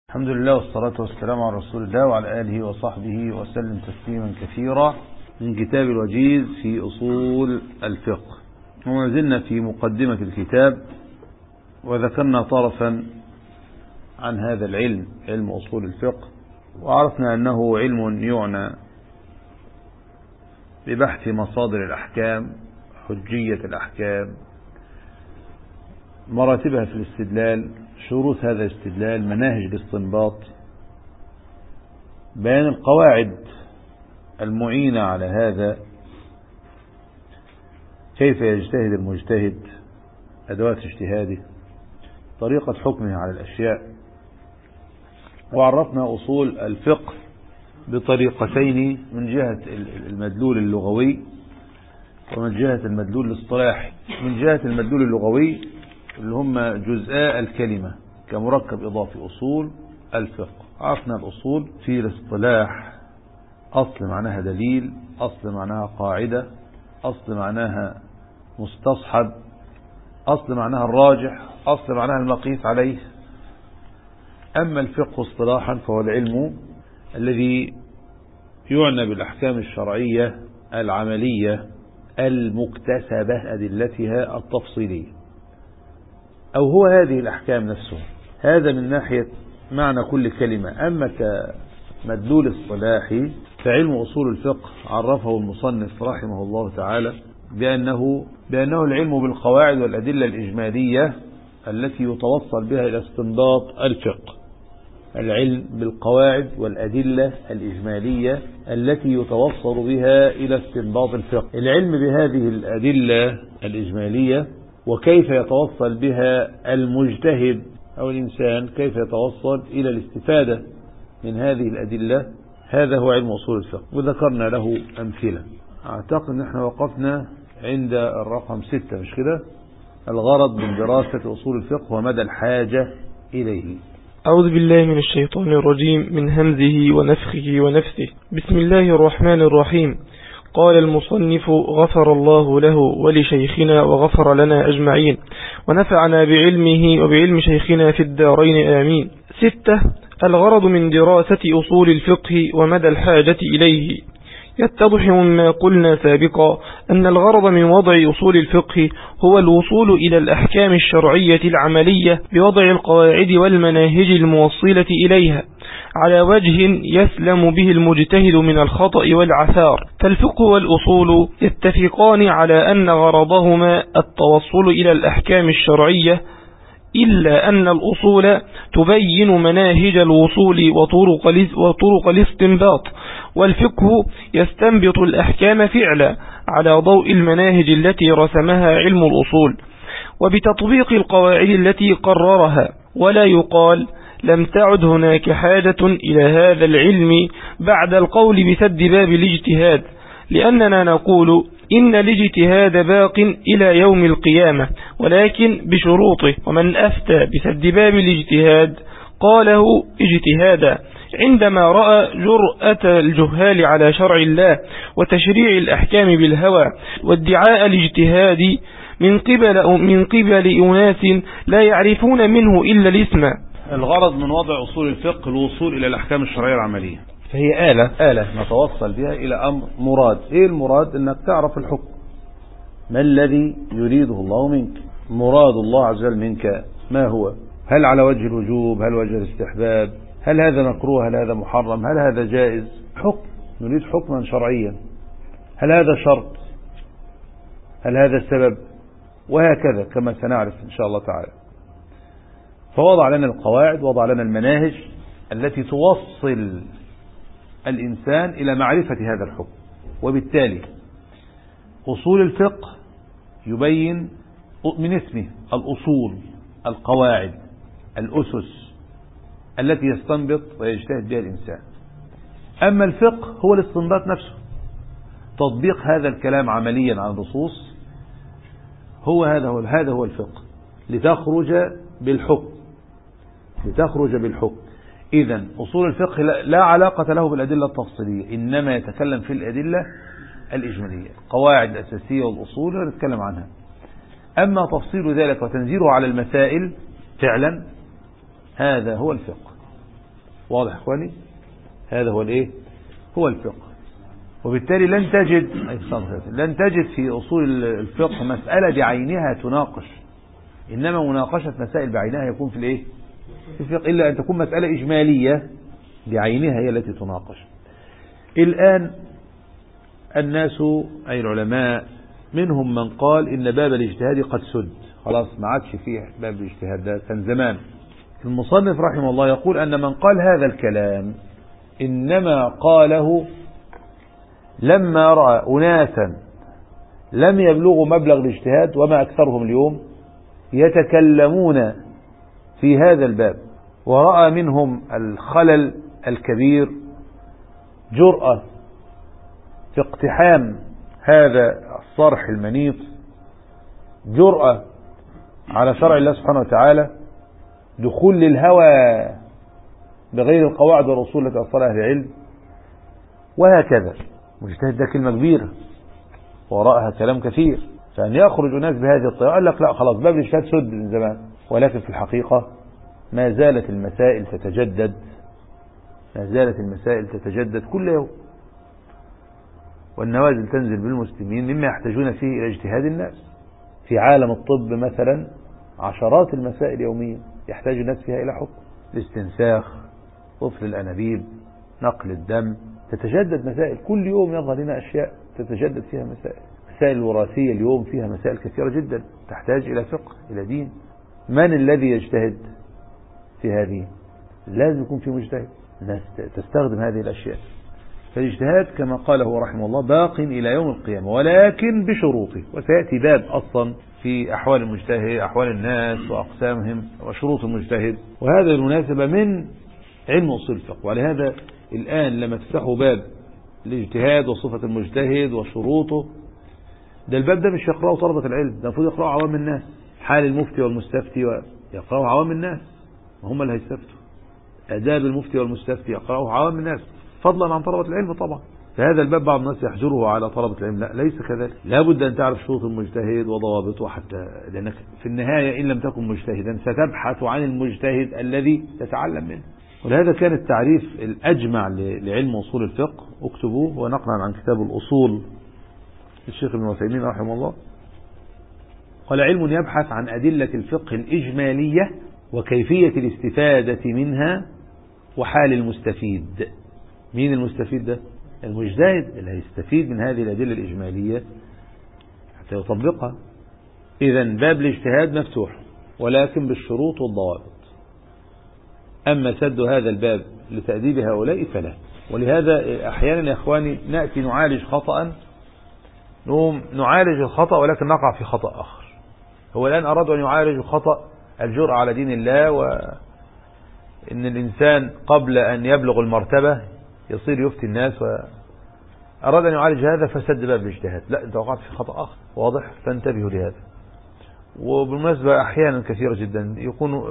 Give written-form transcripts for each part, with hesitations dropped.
الحمد لله والصلاة والسلام على رسول الله وعلى آله وصحبه وسلم تسليما كثيرا من كتاب الوجيز في أصول الفقه. وما زلنا في مقدمة الكتاب وذكرنا طرفا عن هذا العلم، علم أصول الفقه، وعرفنا أنه علم يعنى ببحث مصادر الأحكام، حجية الأحكام، مراتبها في الاستدلال، شروط هذا الاستدلال، مناهج الاستنباط، بيان القواعد المعينة على هذا، كيف يجتهد المجتهد، أدوات اجتهاده، طريقة حكمه على الأشياء. وعرفنا أصول الفقه بطريقتين، من جهة المدلول اللغوي ومن جهة المدلول الاصطلاحي. من جهة المدلول اللغوي اللي هم جزءاء الكلمة كمركب إضافي، أصول الفقه. عرفنا الأصول في الاصطلاح: أصل معناها دليل، أصل معناها قاعدة، أصل معناها مستصحب، أصل معناها الراجح، أصل معناها المقيس عليه. أما الفقه اصطلاحا فهو العلم الذي يعنى بالأحكام الشرعية العملية المكتسبة أدلتها التفصيلية، أو هو هذه الأحكام نفسها. هذا من ناحية معنى كل كلمة. أما كمدلول اصطلاحي فعلم أصول الفقه عرفه المصنف رحمه الله تعالى بأنه العلم بالقواعد والأدلة الإجمالية التي يتوصل بها إلى استنباط الفقه. العلم بالقواعد والأدلة الإجمالية التي يتوصل بها إلى استنباط الفقه. العلم بهذه الأدلة الإجمالية وكيف يتوصل بها المجتهد أو الإنسان، كيف يتوصل إلى الاستفادة من هذه الأدلة، هذا هو علم أصول الفقه، وذكرنا له أمثلة. أعتقد نحن وقفنا عند الرقم 6، مش كده؟ الغرض من دراسة أصول الفقه ومدى الحاجة إليه. أعوذ بالله من الشيطان الرجيم، من همزه ونفخه ونفثه. بسم الله الرحمن الرحيم. قال المصنف: غفر الله له ولشيخنا وغفر لنا أجمعين، ونفعنا بعلمه وبعلم شيخنا في الدارين آمين. 6. الغرض من دراسة أصول الفقه ومدى الحاجة إليه. يتضح مما قلنا سابقا أن الغرض من وضع أصول الفقه هو الوصول إلى الأحكام الشرعية العملية بوضع القواعد والمناهج الموصلة إليها على وجه يسلم به المجتهد من الخطأ والعثار. فالفقه والأصول يتفقان على أن غرضهما التوصل إلى الأحكام الشرعية، إلا أن الأصول تبين مناهج الوصول وطرق الاستنباط، والفقه يستنبط الأحكام فعلا على ضوء المناهج التي رسمها علم الأصول وبتطبيق القواعد التي قررها. ولا يقال لم تعد هناك حاجة إلى هذا العلم بعد القول بسد باب الاجتهاد، لأننا نقول إن الاجتهاد باق إلى يوم القيامة، ولكن بشروطه. ومن أفتى بسد باب الاجتهاد قاله اجتهادا عندما رأى جرأة الجهال على شرع الله وتشريع الأحكام بالهوى وادعاء الاجتهاد من قبل أناس لا يعرفون منه إلا الاسم. الغرض من وضع أصول الفقه الوصول إلى الأحكام الشرعية العملية، فهي آلة نتوصل بها إلى أمر مراد. إيه المراد؟ إنك تعرف الحكم، ما الذي يريده الله منك، مراد الله عز وجل منك ما هو، هل على وجه الوجوب، هل وجه الاستحباب، هل هذا مكروه، هل هذا محرم، هل هذا جائز. حكم، نريد حكما شرعيا، هل هذا شرط، هل هذا سبب، وهكذا كما سنعرف إن شاء الله تعالى. فوضع لنا القواعد، وضع لنا المناهج التي توصل الإنسان إلى معرفة هذا الحكم. وبالتالي أصول الفقه يبين من اسمه الأصول، القواعد، الأسس التي يستنبط ويجتهد بها الإنسان. أما الفقه هو الاستنباط نفسه، تطبيق هذا الكلام عمليا على النصوص. هذا هو الفقه، لتخرج بالحكم. إذن أصول الفقه لا علاقة له بالأدلة التفصيلية، إنما يتكلم في الأدلة الإجمالية، القواعد الأساسية والأصول نتكلم عنها. أما تفصيل ذلك وتنزيله على المسائل فعلا هذا هو الفقه. واضح اخواني؟ هذا هو الايه؟ هو الفقه. وبالتالي لن تجد في أصول الفقه مسألة بعينها تناقش، إنما مناقشة مسائل بعينها يكون في الايه؟ في الفقه، إلا أن تكون مسألة إجمالية بعينها هي التي تناقش. الآن الناس أي العلماء منهم من قال إن باب الاجتهاد قد سد، خلاص ما عادش فيه باب الاجتهاد، ده كان زمان. المصنف رحمه الله يقول أن من قال هذا الكلام إنما قاله لما رأى أناسا لم يبلغوا مبلغ الاجتهاد، وما أكثرهم اليوم، يتكلمون في هذا الباب، ورأى منهم الخلل الكبير، جرأة في اقتحام هذا الصرح المنيط، جرأة على شرع الله سبحانه وتعالى، دخول للهوى بغير القواعد والرسول التي أصلها أهل العلم، وهكذا. مجتهد ده كلمة كبيرة وراءها كلام كثير، فأن يخرج الناس بهذه الطريقة قال لك لا خلاص باب الاجتهاد سد من زمان. ولكن في الحقيقة ما زالت المسائل تتجدد، ما زالت المسائل تتجدد كل يوم، والنوازل تنزل بالمسلمين مما يحتاجون فيه إلى اجتهاد الناس. في عالم الطب مثلا عشرات المسائل يوميا يحتاج الناس فيها إلى حكم، الاستنساخ، طفل الأنابيب، نقل الدم، تتجدد مسائل كل يوم، يظهر لنا أشياء تتجدد فيها مسائل. مسائل الوراثية اليوم فيها مسائل كثيرة جدا تحتاج إلى فقه، إلى دين. من الذي يجتهد في هذه؟ لازم يكون في مجتهد، الناس تستخدم هذه الأشياء. فالاجتهاد كما قاله رحمه الله باق إلى يوم القيامة، ولكن بشروطه، وسيأتي باب أصلا في أحوال المجتهد، أحوال الناس وأقسامهم وشروط المجتهد، وهذا بالمناسبة من علم أصول الفقه. ولهذا الآن لما تفتحوا باب الاجتهاد وصفة المجتهد وشروطه، ده الباب ده مش يقرأه طلبة العلم، ده المفروض يقرأه عوام الناس، حال المفتي والمستفتي يقرأه عوام الناس، وهم اللي هيستفتوا. آداب المفتي والمستفتي يقرأه عوام الناس فضلا عن طلبة العلم طبعا. فهذا الباب بعض الناس يحجره على طلبة العلم، لا ليس كذلك، لا بد أن تعرف شروط المجتهد وضوابطه، حتى لأنك في النهاية إن لم تكن مجتهدا ستبحث عن المجتهد الذي تتعلم منه. ولهذا كان التعريف الأجمع لعلم أصول الفقه، اكتبوه ونقلا عن كتاب الأصول الشيخ ابن عثيمين رحمه الله، قال: علم يبحث عن أدلة الفقه الإجمالية وكيفية الاستفادة منها وحال المستفيد. مين المستفيد ده؟ المجتهد اللي هيستفيد من هذه الأدلة الإجمالية حتى يطبقها. إذن باب الاجتهاد مفتوح ولكن بالشروط والضوابط. أما سد هذا الباب لتأديب هؤلاء فلا. ولهذا أحيانا يا إخواني نأتي نعالج خطأ، نعالج الخطأ ولكن نقع في خطأ آخر. هو الآن أراد أن يعالج خطأ الجرأة على دين الله، وإن الإنسان قبل أن يبلغ المرتبة يصير يفتي الناس، وأراد أن يعالج هذا فسد باب الاجتهاد. لا، أنت وقعت في خطأ آخر واضح، فانتبهوا لهذا. وبالمناسبة أحيانا كثيرة جدا يكون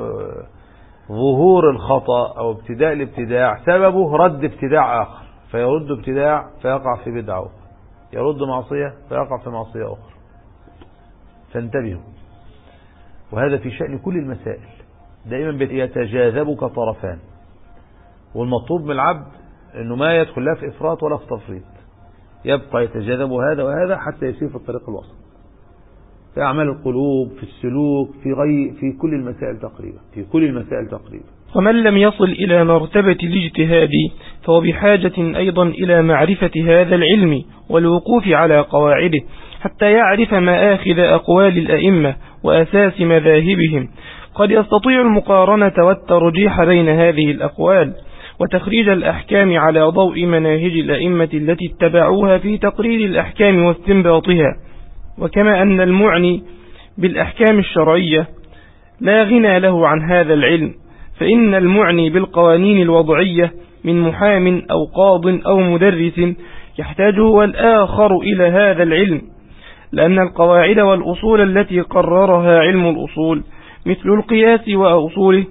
ظهور الخطأ أو ابتداء الابتداع سببه رد ابتداع آخر، فيرد ابتداع فيقع في بدعة أخرى، يرد معصية فيقع في معصية أخرى. فانتبهوا، وهذا في شأن كل المسائل. دائما يتجاذبك طرفان، والمطلوب من العبد أنه ما يدخل لا في إفراط ولا في تفريط، يبقى يتجاذب هذا وهذا حتى يسير في الطريق الوسط، في أعمال القلوب، في السلوك، في كل المسائل تقريبا، في كل المسائل تقريبا. ومن لم يصل إلى مرتبة الاجتهاد فهو بحاجة أيضا إلى معرفة هذا العلم والوقوف على قواعده حتى يعرف مآخذ أقوال الأئمة وأساس مذاهبهم. قد يستطيع المقارنة والترجيح بين هذه الأقوال وتخريج الأحكام على ضوء مناهج الأئمة التي اتبعوها في تقرير الأحكام واستنباطها. وكما أن المعني بالأحكام الشرعية لا غنى له عن هذا العلم، فإن المعني بالقوانين الوضعية من محام أو قاض أو مدرس يحتاج هو الآخر إلى هذا العلم، لأن القواعد والأصول التي قررها علم الأصول مثل القياس وأصوله،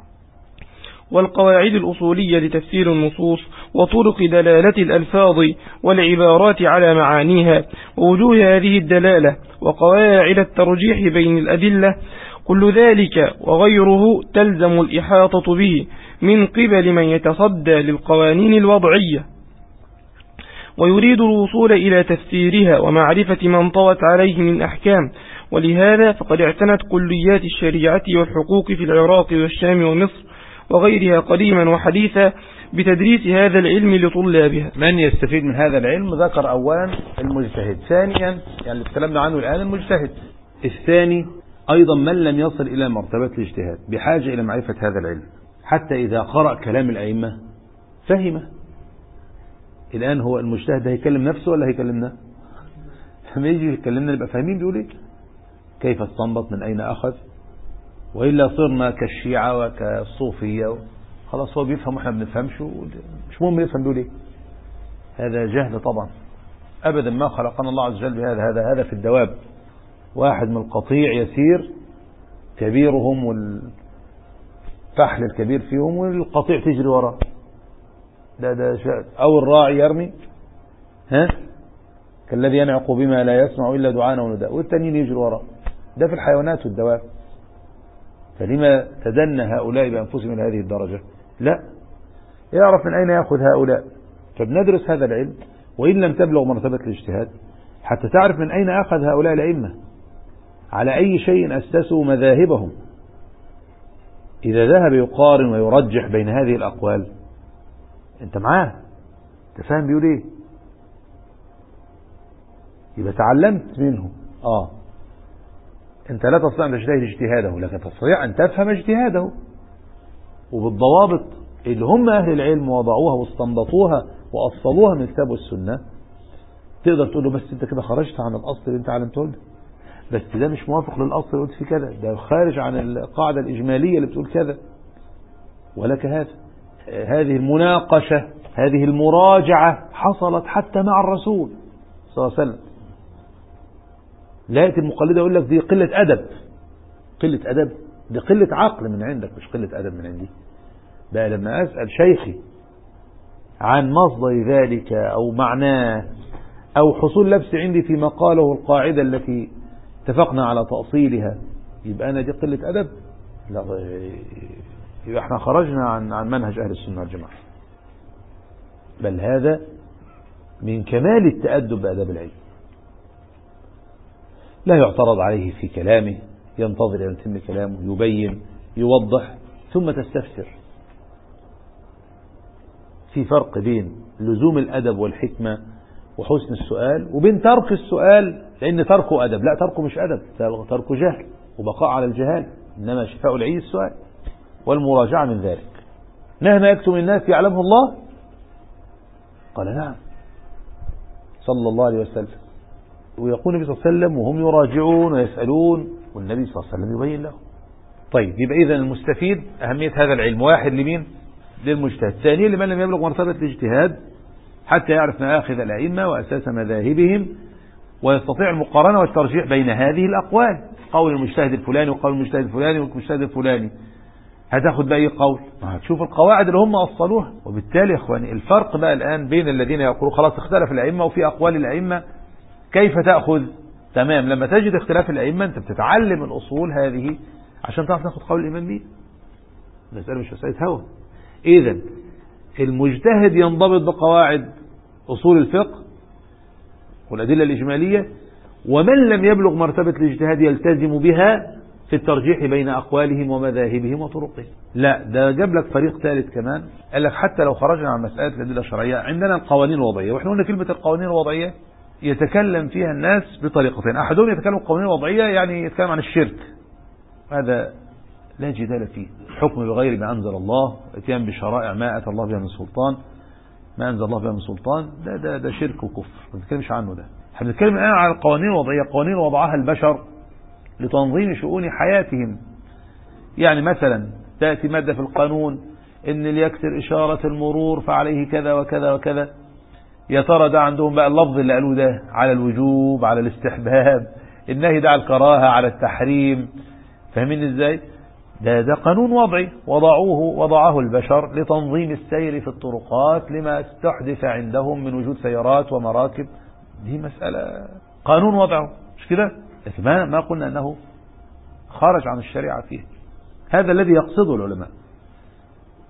والقواعد الأصولية لتفسير النصوص وطرق دلالة الألفاظ والعبارات على معانيها ووجوه هذه الدلالة وقواعد الترجيح بين الأدلة، كل ذلك وغيره تلزم الإحاطة به من قبل من يتصدى للقوانين الوضعية ويريد الوصول إلى تفسيرها ومعرفة ما انطوت عليه من أحكام. ولهذا فقد اعتنت كليات الشريعة والحقوق في العراق والشام ومصر وغيرها قديما وحديثا بتدريس هذا العلم لطلابها. من يستفيد من هذا العلم؟ ذكر أولا المجتهد، ثانيا يعني اللي تكلمنا عنه الآن المجتهد، الثاني أيضا من لم يصل إلى مرتبة الاجتهاد بحاجة إلى معرفة هذا العلم حتى إذا قرأ كلام الأئمة فهمه. الآن هو المجتهد هيكلم نفسه ولا هيكلمنا؟ لما يجي يكلمنا نبقى فاهمين بيقول ايه، كيف استنبط، من أين أخذ، وإلا صرنا كالشيعة وكالصوفية خلاص هو بيفهم واحنا ما بنفهمش، مش مهم يفهم بيقول ايه. هذا جهل طبعا، أبدا ما خلقنا الله عز وجل بهذا. هذا في الدواب، واحد من القطيع يسير كبيرهم والفحل الكبير فيهم والقطيع تجري وراه، ده شيء. أو الراعي يرمي كالذي ينعق بما لا يسمع إلا دعانا ونداء، والتانيين يجروا وراه. ده في الحيوانات والدواب. فلما تدنى هؤلاء بأنفسهم إلى هذه الدرجة؟ لا، يعرف من أين يأخذ هؤلاء. فبندرس هذا العلم وإن لم تبلغ مرتبة الاجتهاد حتى تعرف من أين أخذ هؤلاء الأئمة، على أي شيء أسسوا مذاهبهم. إذا ذهب يقارن ويرجح بين هذه الأقوال أنت معاه، أنت فاهم بيقول إيه، يبقى تعلمت منه. أنت لا تستطيع أن تجتهد اجتهاده، لكن تستطيع أن تفهم اجتهاده وبالضوابط اللي هم أهل العلم وضعوها واستنبطوها وأصلوها من الكتاب والسنة. تقدر تقول له بس أنت كده خرجت عن الأصل اللي أنت علمته له، بس ده مش موافق للأصل اللي قلت فيه كذا، ده خارج عن القاعدة الإجمالية اللي بتقول كذا. ولك هذه المناقشة، هذه المراجعة حصلت حتى مع الرسول صلى الله عليه وسلم. لا يأتي المقلد يقول لك دي قلة أدب، قلة أدب، دي قلة عقل من عندك مش قلة أدب من عندي. بقى لما أسأل شيخي عن مصدر ذلك أو معناه أو حصول لبس عندي في مقاله القاعدة التي اتفقنا على تأصيلها، يبقى أنا دي قلة أدب؟ لا، يبقى احنا خرجنا عن منهج أهل السنة والجماعة. بل هذا من كمال التأدب بأداب العلم. لا يعترض عليه في كلامه، ينتظر أن يتم كلامه، يبين، يوضح، ثم تستفسر. في فرق بين لزوم الأدب والحكمة وحسن السؤال وبين ترك السؤال لأن تركه أدب. لا، تركه مش أدب، تركه جهل وبقاء على الجهال. إنما شفاء العي السؤال والمراجعة من ذلك. مهما يكتم الناس يعلمه الله؟ قال نعم صلى الله عليه وسلم. ويقول النبي صلى الله عليه وسلم وهم يراجعون ويسألون والنبي صلى الله عليه وسلم يبين له. طيب، يبقى إذن المستفيد أهمية هذا العلم، واحد لمين؟ للمجتهد. ثانيا لمن لم يبلغ مرتبة الاجتهاد حتى يعرف مآخذ الأئمة وأساس مذاهبهم ويستطيع المقارنة والترجيح بين هذه الأقوال، قول المجتهد الفلاني وقول المجتهد الفلاني والمجتهد الفلاني. هتاخد بأي قول؟ هتشوف القواعد اللي هم أصلوها. وبالتالي يا إخواني الفرق بقى الآن بين الذين يقولون خلاص اختلف الأئمة وفي أقوال الأئمة، كيف تأخذ؟ تمام، لما تجد اختلاف الأئمة أنت بتتعلم الأصول هذه عشان تعرف تاخد قول الإمام بيه. المسألة مش مسألة هوى. إذن المجتهد ينضبط بقواعد أصول الفقه والأدلة الإجمالية، ومن لم يبلغ مرتبة الاجتهاد يلتزم بها في الترجيح بين أقوالهم ومذاهبهم وطرقهم. لا، ده جاب لك طريق ثالث كمان، قال لك حتى لو خرجنا عن مسألة الأدلة الشرعية عندنا القوانين الوضعية. وإحنا قلنا كلمة القوانين الوضعية يتكلم فيها الناس بطريقتين. أحدهم يتكلم القوانين الوضعية يعني يتكلم عن الشرك، هذا لا جدال فيه، الحكم بغير ما أنزل الله، اتيان بشرائع ما أتى الله بها من سلطان، ما أنزل الله بها من سلطان، ده شرك وكفر، ما نتكلمش عنه. ده احنا بنتكلم الآن عن القوانين الوضعية، قوانين وضعها البشر لتنظيم شؤون حياتهم. يعني مثلا تأتي مادة في القانون إن اللي يكسر إشارة المرور فعليه كذا وكذا وكذا. يا ترى ده عندهم بقى اللفظ اللي قالوه ده على الوجوب، على الاستحباب، النهي ده على الكراهة، على التحريم. فاهمين ازاي؟ ده قانون وضعي وضعه البشر لتنظيم السير في الطرقات لما استحدث عندهم من وجود سيارات ومراكب. دي مسألة قانون وضعه، مش كده؟ لكن ما قلنا أنه خارج عن الشريعة فيه. هذا الذي يقصده العلماء.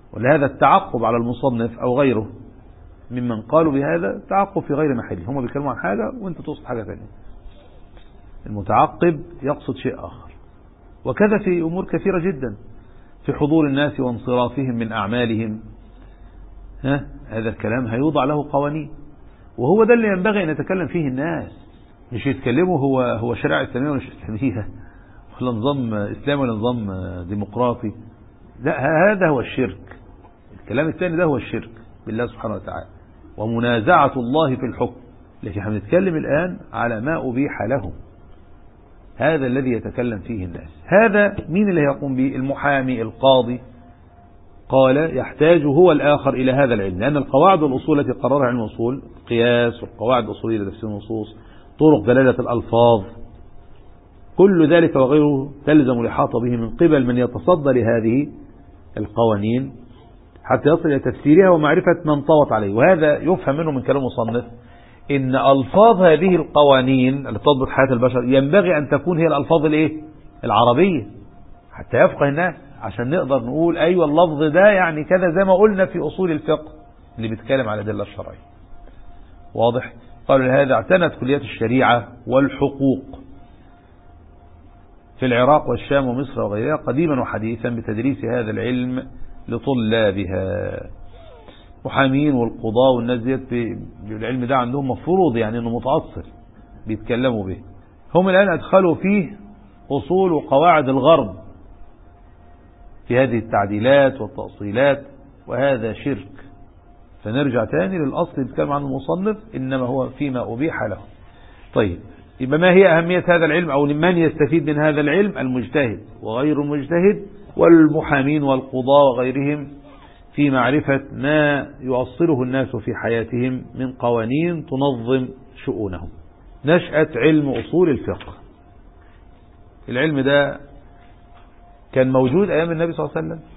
ولهذا التعقب على المصنف أو غيره ممن قالوا بهذا تعقب في غير محله. هم بيتكلموا عن حاجة وانت تقصد حاجة ثانية. المتعقب يقصد شيء آخر. وكذا في أمور كثيرة جدا، في حضور الناس وانصرافهم من أعمالهم. هذا الكلام هيوضع له قوانين، وهو ده اللي ينبغي أن يتكلم فيه الناس. مش يتكلموا هو شريعة إسلامية ولا إسلامية، ولا نظام إسلامي ولا نظام ديمقراطي. لا، هذا هو الشرك. الكلام الثاني ده هو الشرك بالله سبحانه وتعالى ومنازعة الله في الحكم. لكن احنا بنتكلم الآن على ما أبيح لهم. هذا الذي يتكلم فيه الناس. هذا مين اللي يقوم به؟ المحامي، القاضي. قال يحتاج هو الآخر إلى هذا العلم، لأن القواعد والأصول التي قررها علم الأصول، القياس والقواعد الأصولية لتفسير النصوص، طرق دلالة الألفاظ، كل ذلك وغيره تلزم الإحاطة به من قبل من يتصدى لهذه القوانين حتى يصل إلى تفسيرها ومعرفة من طوت عليه. وهذا يفهم منه من كلام المصنف إن ألفاظ هذه القوانين التي تضبط حياة البشر ينبغي أن تكون هي الألفاظ العربية حتى يفقه الناس، عشان نقدر نقول أيوة اللفظ ده يعني كذا، زي ما قلنا في أصول الفقه اللي بيتكلم على الأدلة الشرعية. واضح؟ قالوا لهذا اعتنت كليات الشريعة والحقوق في العراق والشام ومصر وغيرها قديما وحديثا بتدريس هذا العلم لطلابها. محامين والقضاء والناس ديت العلم ده عندهم مفروض، يعني انه متأصل بيتكلموا به. هم الآن أدخلوا فيه أصول وقواعد الغرب في هذه التعديلات والتأصيلات، وهذا شرك. فنرجع تاني للأصل اللي بيتكلم عنه المصنف، إنما هو فيما أبيح له. طيب، يبقى ما هي أهمية هذا العلم أو لمن يستفيد من هذا العلم؟ المجتهد وغير المجتهد والمحامين والقضاء وغيرهم، في معرفة ما يؤصله الناس في حياتهم من قوانين تنظم شؤونهم. نشأة علم أصول الفقه. العلم ده كان موجود أيام النبي صلى الله عليه وسلم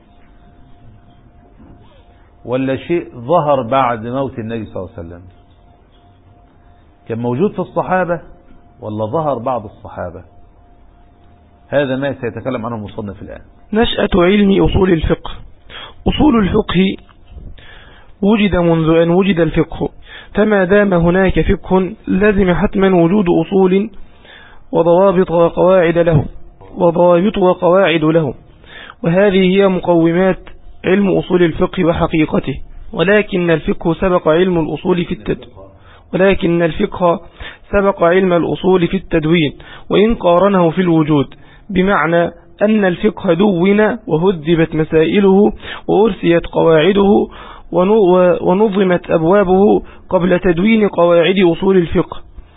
ولا شيء ظهر بعد موت النبي صلى الله عليه وسلم؟ كان موجود في الصحابة ولا ظهر بعض الصحابة؟ هذا ما سيتكلم عنه المصنف الآن. نشأة علم أصول الفقه. أصول الفقه وجد منذ أن وجد الفقه، فما دام هناك فقه لازم حتما وجود أصول وضوابط وقواعد له، وهذه هي مقومات علم أصول الفقه وحقيقته. ولكن الفقه سبق علم الأصول في التدوين وإن قارنه في الوجود، بمعنى أن الفقه دون وهذبت مسائله وأرسيت قواعده ونظمت أبوابه قبل تدوين قواعد أصول الفقه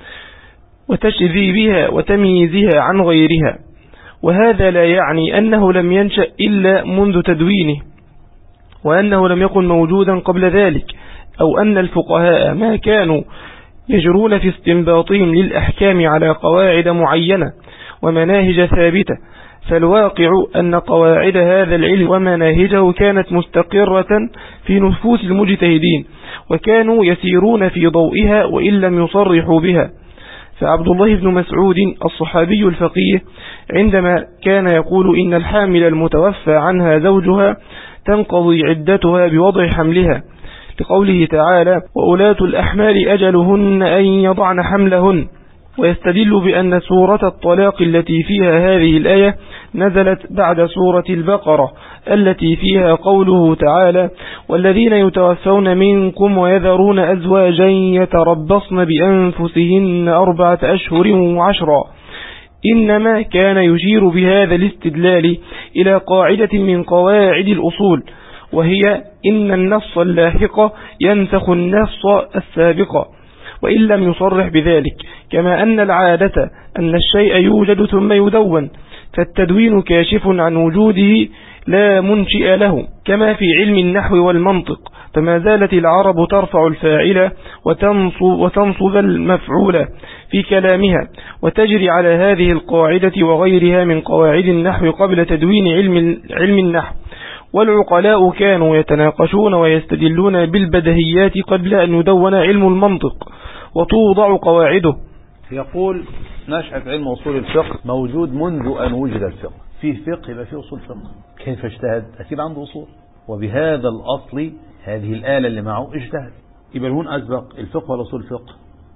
وتشذيبها وتمييزها عن غيرها. وهذا لا يعني أنه لم ينشأ إلا منذ تدوينه، وأنه لم يكن موجودا قبل ذلك، أو أن الفقهاء ما كانوا يجرون في استنباطهم للأحكام على قواعد معينة ومناهج ثابتة. فالواقع أن قواعد هذا العلم ومناهجه كانت مستقرة في نفوس المجتهدين، وكانوا يسيرون في ضوئها وإن لم يصرحوا بها. فعبد الله بن مسعود الصحابي الفقيه عندما كان يقول إن الحامل المتوفى عنها زوجها تنقضي عدتها بوضع حملها، لقوله تعالى وأولاة الأحمال أجلهن أن يضعن حملهن، ويستدل بأن سورة الطلاق التي فيها هذه الآية نزلت بعد سورة البقرة التي فيها قوله تعالى والذين يتوفون منكم ويذرون أزواجا يتربصن بأنفسهن 4 أشهر وعشرا. إنما كان يشير بهذا الاستدلال إلى قاعدة من قواعد الأصول، وهي إن النص اللاحق ينسخ النص السابق وإن لم يصرح بذلك، كما أن العادة أن الشيء يوجد ثم يدون، فالتدوين كاشف عن وجوده لا منشئ له، كما في علم النحو والمنطق. فما زالت العرب ترفع الفاعل وتنصب المفعول في كلامها، وتجري على هذه القاعدة وغيرها من قواعد النحو قبل تدوين علم النحو. والعقلاء كانوا يتناقشون ويستدلون بالبدهيات قبل أن يدون علم المنطق وتوضع قواعده. يقول نشأة علم أصول الفقه موجود منذ أن وجد الفقه. فيه فقه يبقى فيه أصول فقه. كيف اجتهد؟ أكيد عنده أصول. وبهذا الأصل هذه الآلة اللي معه اجتهد. يبقى هون أسبق الفقه ولا أصول الفقه؟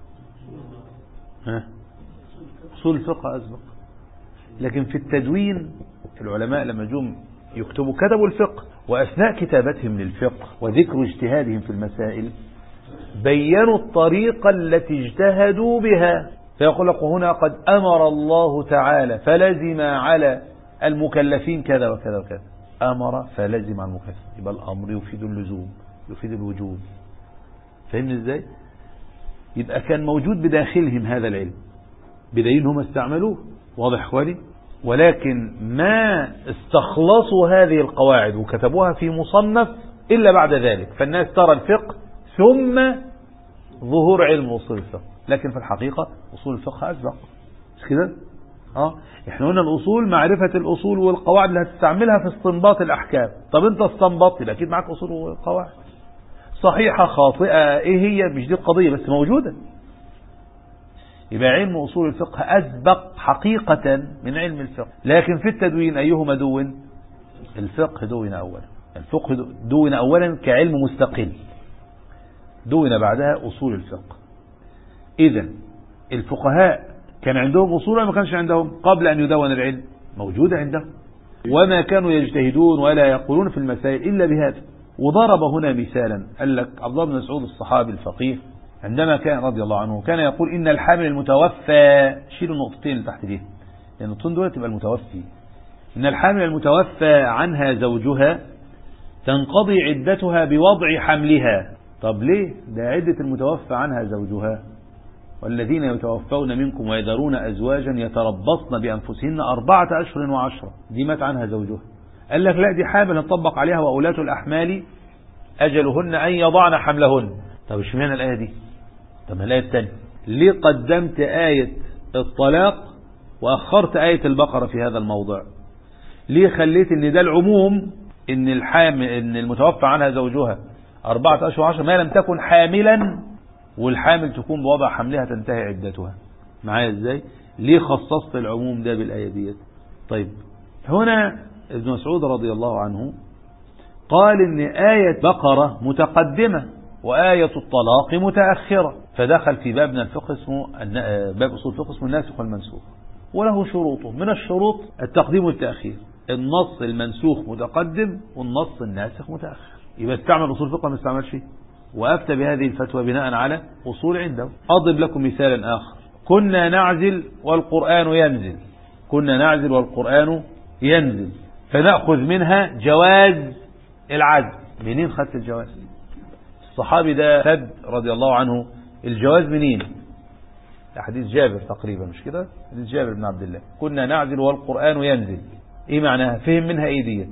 أصول الفقه أسبق. لكن في التدوين العلماء لما جم يكتبوا كتبوا الفقه، وأثناء كتابتهم للفقه وذكر اجتهادهم في المسائل بيّنوا الطريقة التي اجتهدوا بها. فيقول لك هنا قد أمر الله تعالى فلزم على المكلفين كذا وكذا وكذا. أمر فلزم على المكلفين، يبقى الأمر يفيد اللزوم يفيد الوجوب. فهمني ازاي؟ يبقى كان موجود بداخلهم هذا العلم بدليل هم استعملوه. واضح اخواني؟ ولكن ما استخلصوا هذه القواعد وكتبوها في مصنف إلا بعد ذلك، فالناس ترى الفقه ثم ظهور علم أصول الفقه. لكن في الحقيقة أصول الفقه أسبق، مش كده؟ احنا قلنا الأصول معرفة الأصول والقواعد اللي هتستعملها في استنباط الأحكام. طب انت استنبطت يبقى أكيد معك أصول وقواعد صحيحة خاطئة، ايه هي مش دي القضية بس موجودة. يبقى علم أصول الفقه أسبق حقيقة من علم الفقه. لكن في التدوين أيهما دون؟ الفقه دون أولا. الفقه دون أولا كعلم مستقل، دون بعدها أصول الفقه. إذا الفقهاء كان عندهم أصول ولا ما كانش عندهم قبل أن يدون العلم؟ موجودة عندهم، وما كانوا يجتهدون ولا يقولون في المسائل إلا بهذا. وضرب هنا مثالا، قال لك عبد الله بن مسعود الصحابي الفقيه عندما كان رضي الله عنه كان يقول إن الحامل المتوفى، شيلوا النقطتين اللي تحت دي لأن يعني النقطتين دول تبقى المتوفي، إن الحامل المتوفى عنها زوجها تنقضي عدتها بوضع حملها. طب ليه؟ ده عدة المتوفى عنها زوجها، والذين يتوفون منكم ويذرون أزواجا يتربصن بأنفسهن 4 أشهر و10، دي مات عنها زوجها. قال لك لا، دي حامل نطبق عليها وأولاة الأحمال أجلهن أن يضعن حملهن. طب اشمعنى الآية دي؟ طب الآية الثانية ليه قدمت آية الطلاق وأخرت آية البقرة في هذا الموضع؟ ليه خليت ان ده العموم، ان المتوفى عنها زوجها 4 أشهر و10 ما لم تكن حاملا، والحامل تكون بوضع حملها تنتهي عدتها. معايا ازاي؟ ليه خصصت العموم ده بالآية ديت؟ طيب هنا ابن مسعود رضي الله عنه قال ان آية بقرة متقدمة وآية الطلاق متأخرة، فدخل في بابنا الفقه اسمه باب أصول الفقه اسمه الناسخ والمنسوخ، وله شروطه. من الشروط التقديم والتأخير، النص المنسوخ متقدم والنص الناسخ متأخر. يبقى استعمل أصول الفقه ما استعملش فيه، وأفتى بهذه الفتوى بناء على أصول عنده. أضرب لكم مثالا آخر، كنا نعزل والقرآن ينزل، كنا نعزل والقرآن ينزل، فنأخذ منها جواز العزل. منين خدت الجواز؟ الصحابي ده خد رضي الله عنه الجواز منين؟ حديث جابر تقريبا، مش كده؟ حديث جابر بن عبد الله، كنا نعزل والقرآن ينزل. ايه معناها؟ فهم منها ايه ديت؟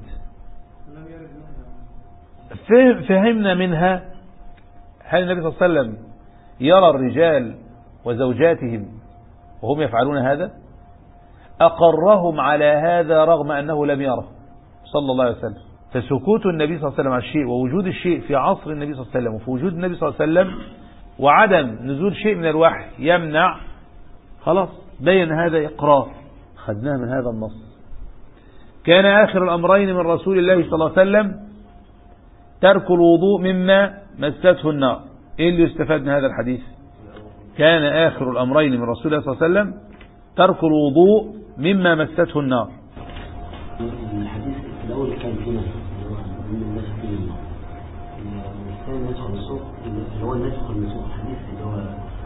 فهمنا منها هل النبي صلى الله عليه وسلم يرى الرجال وزوجاتهم وهم يفعلون هذا؟ أقرهم على هذا رغم أنه لم يره صلى الله عليه وسلم. فسكوت النبي صلى الله عليه وسلم على الشيء ووجود الشيء في عصر النبي صلى الله عليه وسلم وفي وجود النبي صلى الله عليه وسلم وعدم نزول شيء من الوحي يمنع، خلاص بين هذا إقرار خدناه من هذا النص. كان آخر الأمرين من رسول الله صلى الله عليه وسلم ترك الوضوء مما مسته النار. إيه اللي يستفاد من هذا الحديث؟ كان آخر الأمرين من رسول الله صلى الله عليه وسلم ترك الوضوء مما مسته النار. الحديث الأول كان فينا من الناس في الثاني ندخل السوق اللي هو ندخل السوق الحديث اللي هو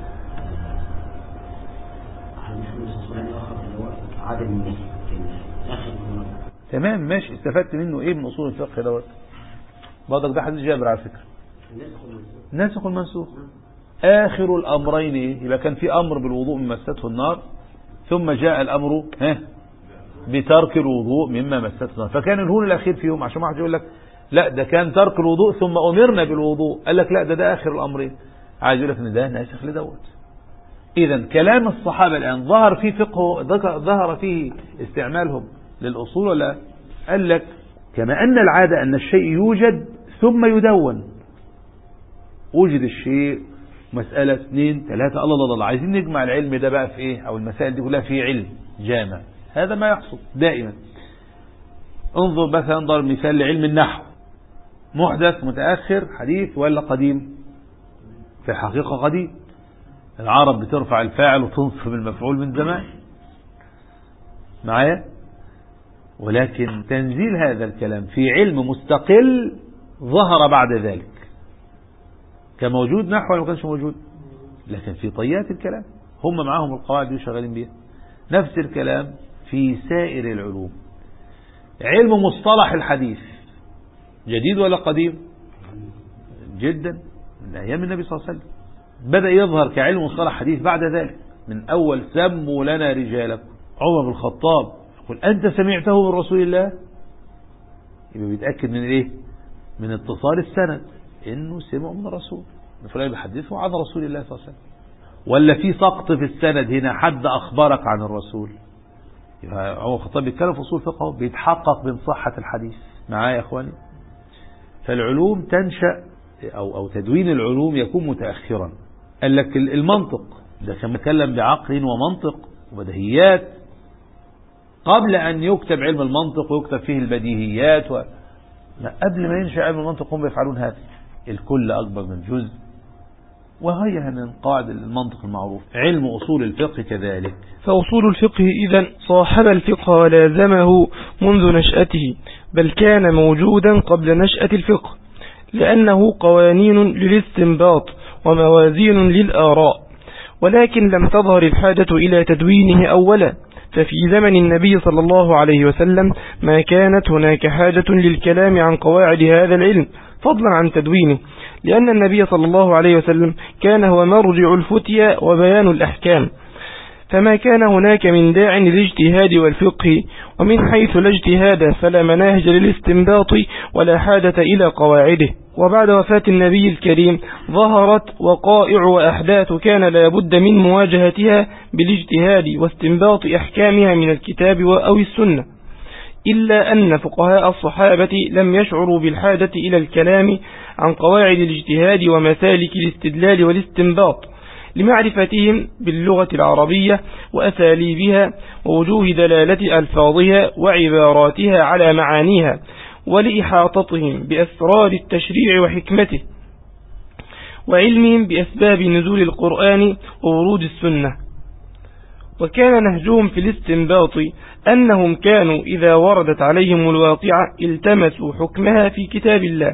حديث النبي صلى الله عليه وسلم آخر اللي هو عدم الناس في آخر الأمر. تمام ماشي، استفدت منه إيه من أصول الفقه دوت؟ برضك ده حديث جابر على فكرة، الناسخ والمنسوخ. آخر الأمرين إيه؟ يبقى كان في أمر بالوضوء مما مسته النار، ثم جاء الأمر بترك الوضوء مما مسته النار، فكان الهون الأخير فيهم. عشان ما حد يقول لك لا ده كان ترك الوضوء ثم أمرنا بالوضوء، قال لك لا ده آخر الأمرين، عايز يقول لك ان ده ناسخ لدوت. إذا كلام الصحابة الآن ظهر فيه فقه، ظهر فيه استعمالهم للأصول ولا؟ قال لك كما أن العادة أن الشيء يوجد ثم يدون، وجد الشيء مسألة 2 3 الله عايزين نجمع العلم ده بقى في ايه، او المسائل دي كلها في علم جامع. هذا ما يحصل دائما. انظر مثلا ضرب مثال لعلم النحو، محدث متأخر حديث ولا قديم؟ في الحقيقة قديم. العرب بترفع الفاعل وتنصب المفعول من زمان معايا، ولكن تنزيل هذا الكلام في علم مستقل ظهر بعد ذلك. كان موجود نحو ولا ما كانش موجود؟ لكن في طيات الكلام هم معاهم القواعد دي شغالين بيها. نفس الكلام في سائر العلوم. علم مصطلح الحديث جديد ولا قديم؟ جدا، من أيام النبي صلى الله عليه وسلم بدأ يظهر كعلم مصطلح حديث بعد ذلك. من أول سموا لنا رجالكم. عمر بن الخطاب يقول أنت سمعته من رسول الله، يبقى بيتأكد من إيه؟ من اتصال السند، إنه سمع من الرسول، فلان بيحدثه عن رسول الله صلى الله عليه وسلم. ولا في سقط في السند هنا، حد أخبرك عن الرسول. يبقى عمر بن الخطاب بيتكلم في أصول فقه بيتحقق من صحة الحديث. معايا يا إخواني؟ فالعلوم تنشأ أو تدوين العلوم يكون متأخرا. قال لك المنطق ده كان متكلم بعقل ومنطق وبديهيات قبل أن يكتب علم المنطق ويكتب فيه البديهيات قبل ما ينشأ علم المنطق هم يفعلون هذا. الكل أكبر من جزء، وهي من قواعد المنطق المعروف. علم أصول الفقه كذلك. فأصول الفقه إذن صاحب الفقه ولازمه منذ نشأته، بل كان موجودا قبل نشأة الفقه، لأنه قوانين للاستنباط وموازين للآراء، ولكن لم تظهر الحاجة إلى تدوينه أولا. ففي زمن النبي صلى الله عليه وسلم ما كانت هناك حاجة للكلام عن قواعد هذا العلم فضلا عن تدوينه، لأن النبي صلى الله عليه وسلم كان هو مرجع الفتيا وبيان الأحكام، فما كان هناك من داع للاجتهاد والفقه. ومن حيث لا اجتهاد فلا مناهج للاستنباط ولا حاجة إلى قواعده. وبعد وفاة النبي الكريم ظهرت وقائع وأحداث كان لا بد من مواجهتها بالاجتهاد واستنباط أحكامها من الكتاب أو السنة، إلا أن فقهاء الصحابة لم يشعروا بالحاجة إلى الكلام عن قواعد الاجتهاد ومسالك الاستدلال والاستنباط، لمعرفتهم باللغة العربية وأساليبها ووجوه دلالة ألفاظها وعباراتها على معانيها، ولإحاطتهم بأسرار التشريع وحكمته، وعلمهم بأسباب نزول القرآن وورود السنة. وكان نهجهم في الاستنباط أنهم كانوا إذا وردت عليهم الواقعة التمسوا حكمها في كتاب الله،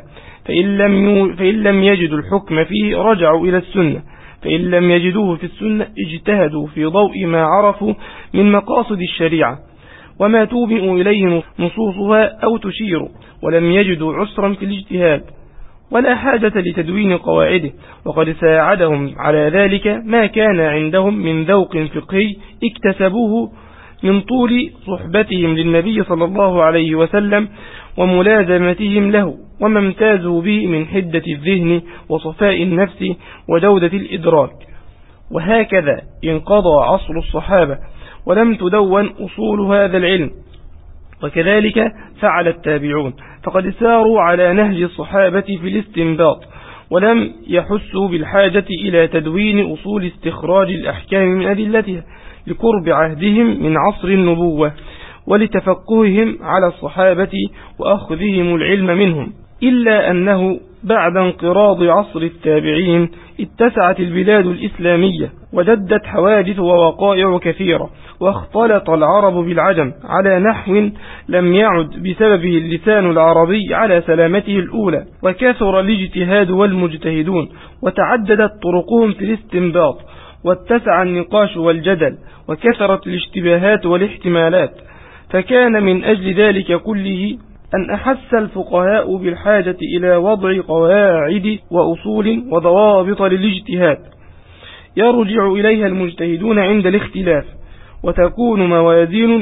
فإن لم يجدوا الحكم فيه رجعوا إلى السنة، فإن لم يجدوه في السنة اجتهدوا في ضوء ما عرفوا من مقاصد الشريعة وما توبئ إليه نصوصها أو تشير، ولم يجدوا عسرا في الاجتهاد ولا حاجة لتدوين قواعده. وقد ساعدهم على ذلك ما كان عندهم من ذوق فقهي اكتسبوه من طول صحبتهم للنبي صلى الله عليه وسلم وملازمتهم له، وما امتازوا به من حدة الذهن وصفاء النفس وجودة الإدراك. وهكذا انقضى عصر الصحابة ولم تدون أصول هذا العلم، وكذلك فعل التابعون، فقد ساروا على نهج الصحابة في الاستنباط ولم يحسوا بالحاجة إلى تدوين أصول استخراج الأحكام من أدلتها لقرب عهدهم من عصر النبوة ولتفقههم على الصحابة وأخذهم العلم منهم. إلا أنه بعد انقراض عصر التابعين اتسعت البلاد الإسلامية وجدت حوادث ووقائع كثيرة، واختلط العرب بالعجم على نحو لم يعد بسببه اللسان العربي على سلامته الأولى، وكثر الاجتهاد والمجتهدون وتعددت طرقهم في الاستنباط، واتسع النقاش والجدل، وكثرت الاشتباهات والاحتمالات. فكان من أجل ذلك كله أن أحس الفقهاء بالحاجة إلى وضع قواعد وأصول وضوابط للاجتهاد يرجع إليها المجتهدون عند الاختلاف، وتكون موازين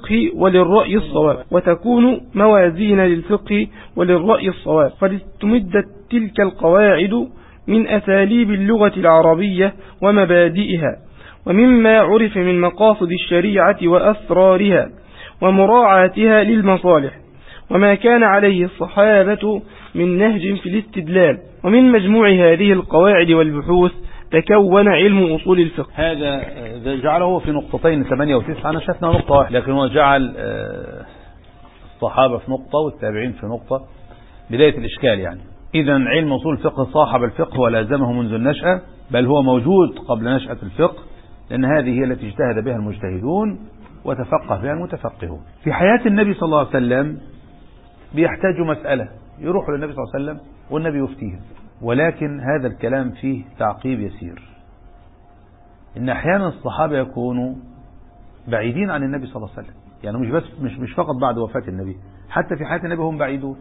للفقه والصواب. فاستمدت تلك القواعد من أساليب اللغة العربية ومبادئها، ومما عرف من مقاصد الشريعة وأسرارها ومراعاتها للمصالح، وما كان عليه الصحابة من نهج في الاستدلال. ومن مجموع هذه القواعد والبحوث تكون علم أصول الفقه. هذا جعله في نقطتين 8 و9، أنا شفنا نقطة واحدة، لكن هو جعل الصحابة في نقطة والتابعين في نقطة، بداية الإشكال يعني. إذا علم أصول الفقه صاحب الفقه ولازمه منذ النشأة، بل هو موجود قبل نشأة الفقه، لأن هذه هي التي اجتهد بها المجتهدون وتفقه بها المتفقهون. في حياة النبي صلى الله عليه وسلم بيحتاجوا مسألة يروحوا للنبي صلى الله عليه وسلم والنبي يفتيهم، ولكن هذا الكلام فيه تعقيب يسير، إن أحيانا الصحابة يكونوا بعيدين عن النبي صلى الله عليه وسلم، يعني مش فقط بعد وفاة النبي، حتى في حياة النبي هم بعيدون،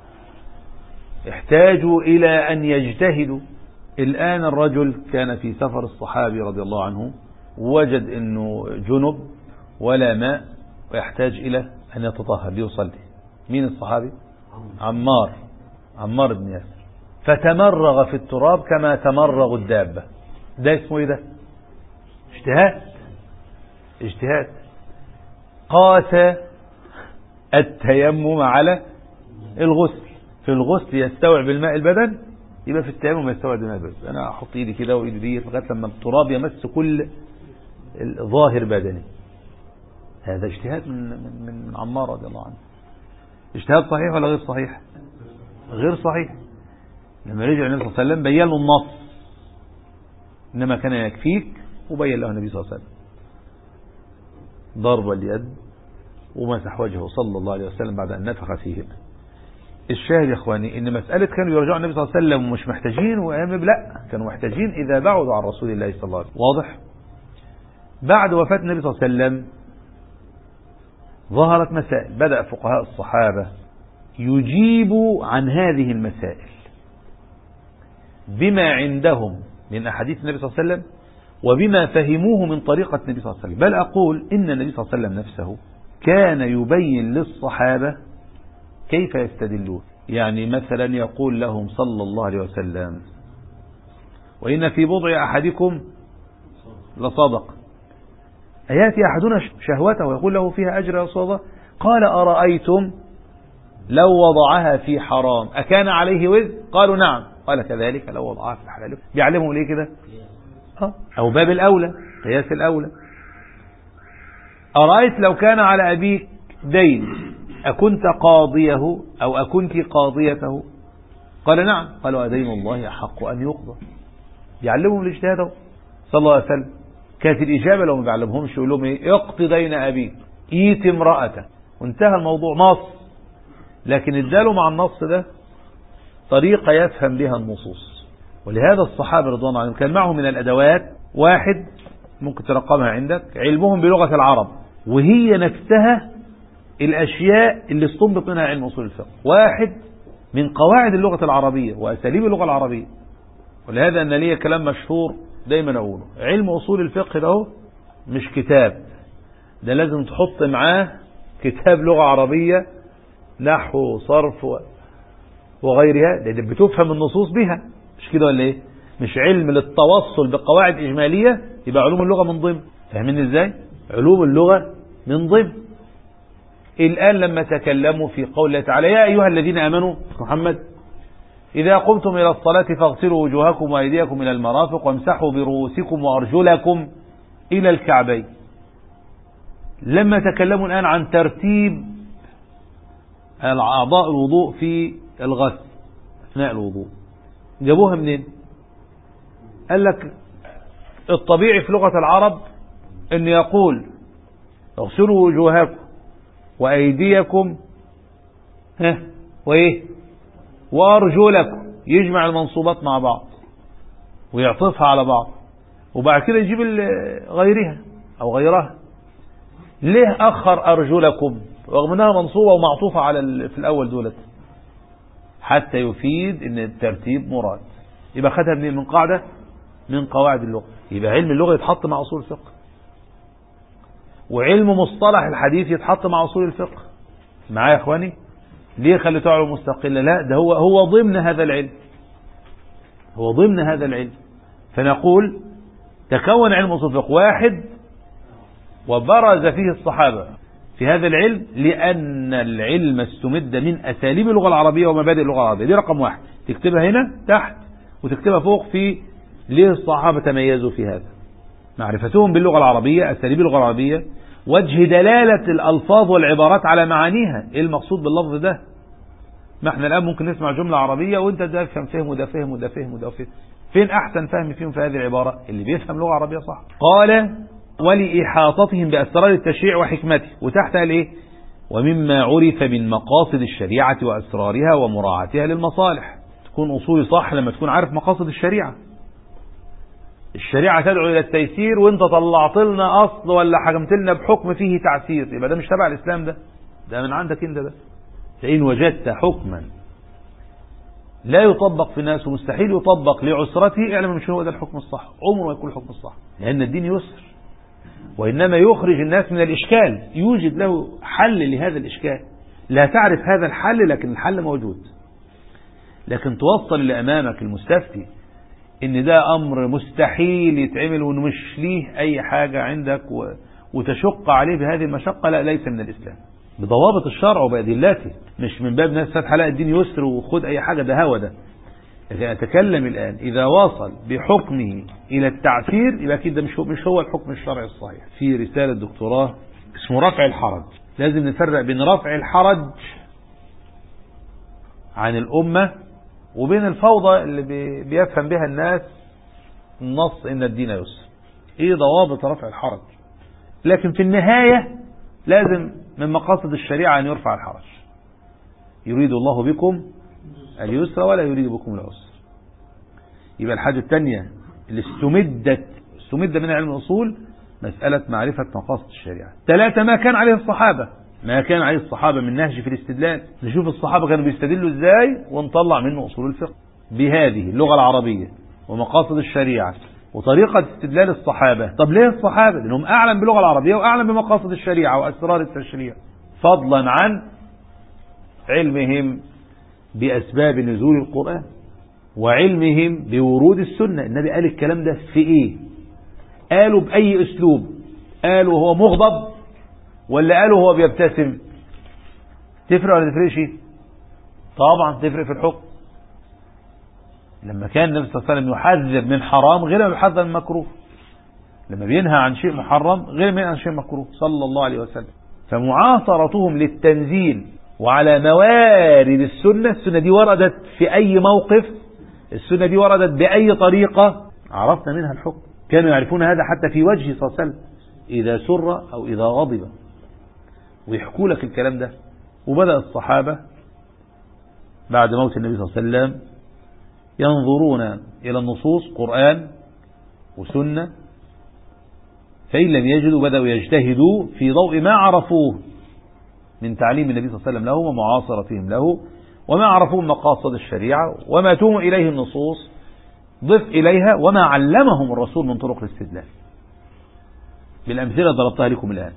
احتاجوا إلى أن يجتهدوا. الآن الرجل كان في سفر الصحابي رضي الله عنه، وجد أنه جنب ولا ماء ويحتاج إلى أن يتطهر ليصلي. مين الصحابي؟ عمار بن ياسر، فتمرغ في التراب كما تمرغ الدابة. ده اسمه ايه ده؟ اجتهاد. قاس التيمم على الغسل، في الغسل يستوعب الماء البدن، يبقى في التيمم يستوعب الماء البدن. انا احط ايدي كده وايدي دي لغايه لما التراب يمس كل ظاهر بدني. هذا اجتهاد من عمار رضي الله عنه. اجتهاد صحيح ولا غير صحيح؟ غير صحيح. لما رجع النبي صلى الله عليه وسلم بين له النص، انما كان يكفيك، وبين له النبي صلى الله عليه وسلم ضرب اليد ومسح وجهه صلى الله عليه وسلم بعد أن نفخ فيه. الشاهد يا اخواني ان مسألة كانوا يرجعوا النبي صلى الله عليه وسلم ومش محتاجين لا، كانوا محتاجين اذا بعدوا عن رسول الله صلى الله عليه وسلم. واضح؟ بعد وفاة النبي صلى الله عليه وسلم ظهرت مسائل، بدأ فقهاء الصحابة يجيبوا عن هذه المسائل بما عندهم من أحاديث النبي صلى الله عليه وسلم وبما فهموه من طريقة النبي صلى الله عليه وسلم. بل أقول إن النبي صلى الله عليه وسلم نفسه كان يبين للصحابة كيف يستدلون. يعني مثلا يقول لهم صلى الله عليه وسلم: وإن في بضع أحدكم لصدق، أياتي أحدنا شهوته ويقول له فيها أجر يا رسول الله؟ قال: أرأيتم لو وضعها في حرام أكان عليه وزر؟ قالوا: نعم. قال: كذلك لو وضعها في الحلال. بيعلمهم ليه كده؟ أو باب الأولى، قياس الأولى. أرأيت لو كان على أبيك دين أكنت قاضيه أو أكنت قاضيته؟ قال: نعم. قالوا: أدين الله أحق أن يقضى. بيعلمهم الاجتهاد صلى الله عليه وسلم. كانت الإجابة لو ما بيعلمهمش يقول لهم إيه؟ اقضي دين أبيك، ايت امرأته، وانتهى الموضوع. نص. لكن اداله مع النص ده طريقة يفهم بها النصوص. ولهذا الصحابة رضوان الله عنهم كان معهم من الأدوات: واحد ممكن ترقمها عندك، علمهم بلغة العرب، وهي نفسها الأشياء اللي استنبط منها علم أصول الفقه. واحد من قواعد اللغة العربية وأساليب اللغة العربية. ولهذا أن لي كلام مشهور دايما أقوله: علم أصول الفقه ده مش كتاب، ده لازم تحط معاه كتاب لغة عربية، نحو صرف وغيرها، لأن بتفهم النصوص بها. مش كده ولا إيه؟ مش علم للتوصل بقواعد إجمالية، يبقى علوم اللغة من ضمن. فاهمين إزاي؟ علوم اللغة من ضمن. الآن لما تكلموا في قول الله تعالى: يا أيها الذين آمنوا، محمد، إذا قمتم إلى الصلاة فاغسلوا وجوهكم وأيديكم إلى المرافق وامسحوا برؤوسكم وأرجلكم إلى الكعبين. لما تكلموا الآن عن ترتيب أعضاء الوضوء في الغسل أثناء الوضوء، جابوها منين؟ قال لك الطبيعي في لغة العرب أن يقول: اغسلوا وجوهكم وأيديكم وإيه وأرجلكم، يجمع المنصوبات مع بعض ويعطفها على بعض، وبعد كده يجيب غيرها أو غيرها. ليه أخر أرجلكم رغم أنها منصوبة ومعطوفة على في الأول دولت؟ حتى يفيد أن الترتيب مراد. يبقى خدها من قاعدة من قواعد اللغة. يبقى علم اللغة يتحط مع أصول الفقه، وعلم مصطلح الحديث يتحط مع أصول الفقه. معايا يا إخواني؟ ليه خليته علم مستقلة؟ لا، ده هو ضمن هذا العلم، هو ضمن هذا العلم. فنقول تكون علم أصول الفقه واحد وبرز فيه الصحابة في هذا العلم، لأن العلم استمد من أساليب اللغة العربية ومبادئ اللغة العربية. دي رقم واحد، تكتبها هنا تحت وتكتبها فوق في ليه الصحابة تميزوا في هذا: معرفتهم باللغة العربية، أساليب اللغة العربية، وجه دلالة الألفاظ والعبارات على معانيها. إيه المقصود باللفظ ده؟ ما احنا الآن ممكن نسمع جملة عربية وانت ده فهم وده فهم وده فهم وده فهم. فين أحسن فهم فيهم في هذه العبارة؟ اللي بيفهم لغة عربية صح. قال ولإحاطتهم بأسرار التشريع وحكمته، وتحت قال إيه؟ ومما عرف من مقاصد الشريعة وأسرارها ومراعاتها للمصالح. تكون أصولي صح لما تكون عارف مقاصد الشريعة. الشريعة تدعو إلى التيسير وانت طلعت لنا أصل ولا حكمت لنا بحكم فيه تعسير، يبقى ده مش تبع الإسلام، ده من عندك انت. ده فإن وجدت حكما لا يطبق في الناس ومستحيل يطبق لعسرته، اعلم مش هو ده الحكم الصح، عمره ما يكون الحكم الصح، لأن الدين يسر، وإنما يخرج الناس من الإشكال، يوجد له حل لهذا الإشكال. لا تعرف هذا الحل لكن الحل موجود. لكن توصل اللي أمامك المستفتي إن ده أمر مستحيل يتعمل ومش ليه أي حاجة عندك وتشق عليه بهذه المشقة، لا، ليس من الإسلام بضوابط الشرع وبأدلته، مش من باب ناس فتح لا الدين يسر وخد أي حاجة، ده هوى ده. لكن أتكلم الآن إذا واصل بحكمه إلى التعسير يبقى كده مش هو الحكم الشرعي الصحيح. في رسالة دكتوراه اسمه رفع الحرج. لازم نفرق بين رفع الحرج عن الأمة وبين الفوضى اللي بيفهم بها الناس النص إن الدين يسر. إيه ضوابط رفع الحرج؟ لكن في النهاية لازم من مقاصد الشريعة أن يرفع الحرج. يريد الله بكم اليسر ولا يريد بكم العسر. يبقى الحاجة الثانية اللي استمد من علم الأصول مسألة معرفة مقاصد الشريعة. 3 ما كان عليه الصحابة من نهج في الاستدلال. نشوف الصحابة كانوا بيستدلوا ازاي ونطلع منه أصول الفقه بهذه اللغة العربية ومقاصد الشريعة وطريقة استدلال الصحابة. طب ليه الصحابة؟ لأنهم أعلم باللغة العربية وأعلم بمقاصد الشريعة وأسرار التشريع، فضلا عن علمهم بأسباب نزول القرآن وعلمهم بورود السنة. النبي قال الكلام ده في ايه؟ قالوا بأي أسلوب؟ قالوا هو مغضب ولا قالوا هو بيبتسم؟ تفرق ولا تفرقش؟ طبعا تفرق في الحكم. لما كان النبي صلى الله عليه وسلم يحذر من حرام غير ما يحذر من مكروه، لما بينهى عن شيء محرم غير ما ينهى عن شيء مكروه صلى الله عليه وسلم. فمعاصرتهم للتنزيل وعلى موارد السنة دي وردت في أي موقف، السنة دي وردت بأي طريقة عرفنا منها الحكم. كانوا يعرفون هذا حتى في وجهه صلى الله عليه وسلم إذا سر أو إذا غضب، ويحكوا لك الكلام ده. وبدأ الصحابة بعد موت النبي صلى الله عليه وسلم ينظرون إلى النصوص قرآن وسنة، فإن لم يجدوا بدأوا يجتهدوا في ضوء ما عرفوه من تعليم النبي صلى الله عليه وسلم له ومعاصرتهم له وما عرفوه من مقاصد الشريعة وما توم إليه النصوص، ضف إليها وما علمهم الرسول من طرق الاستدلال. بالأمثلة ضربتها لكم الآن.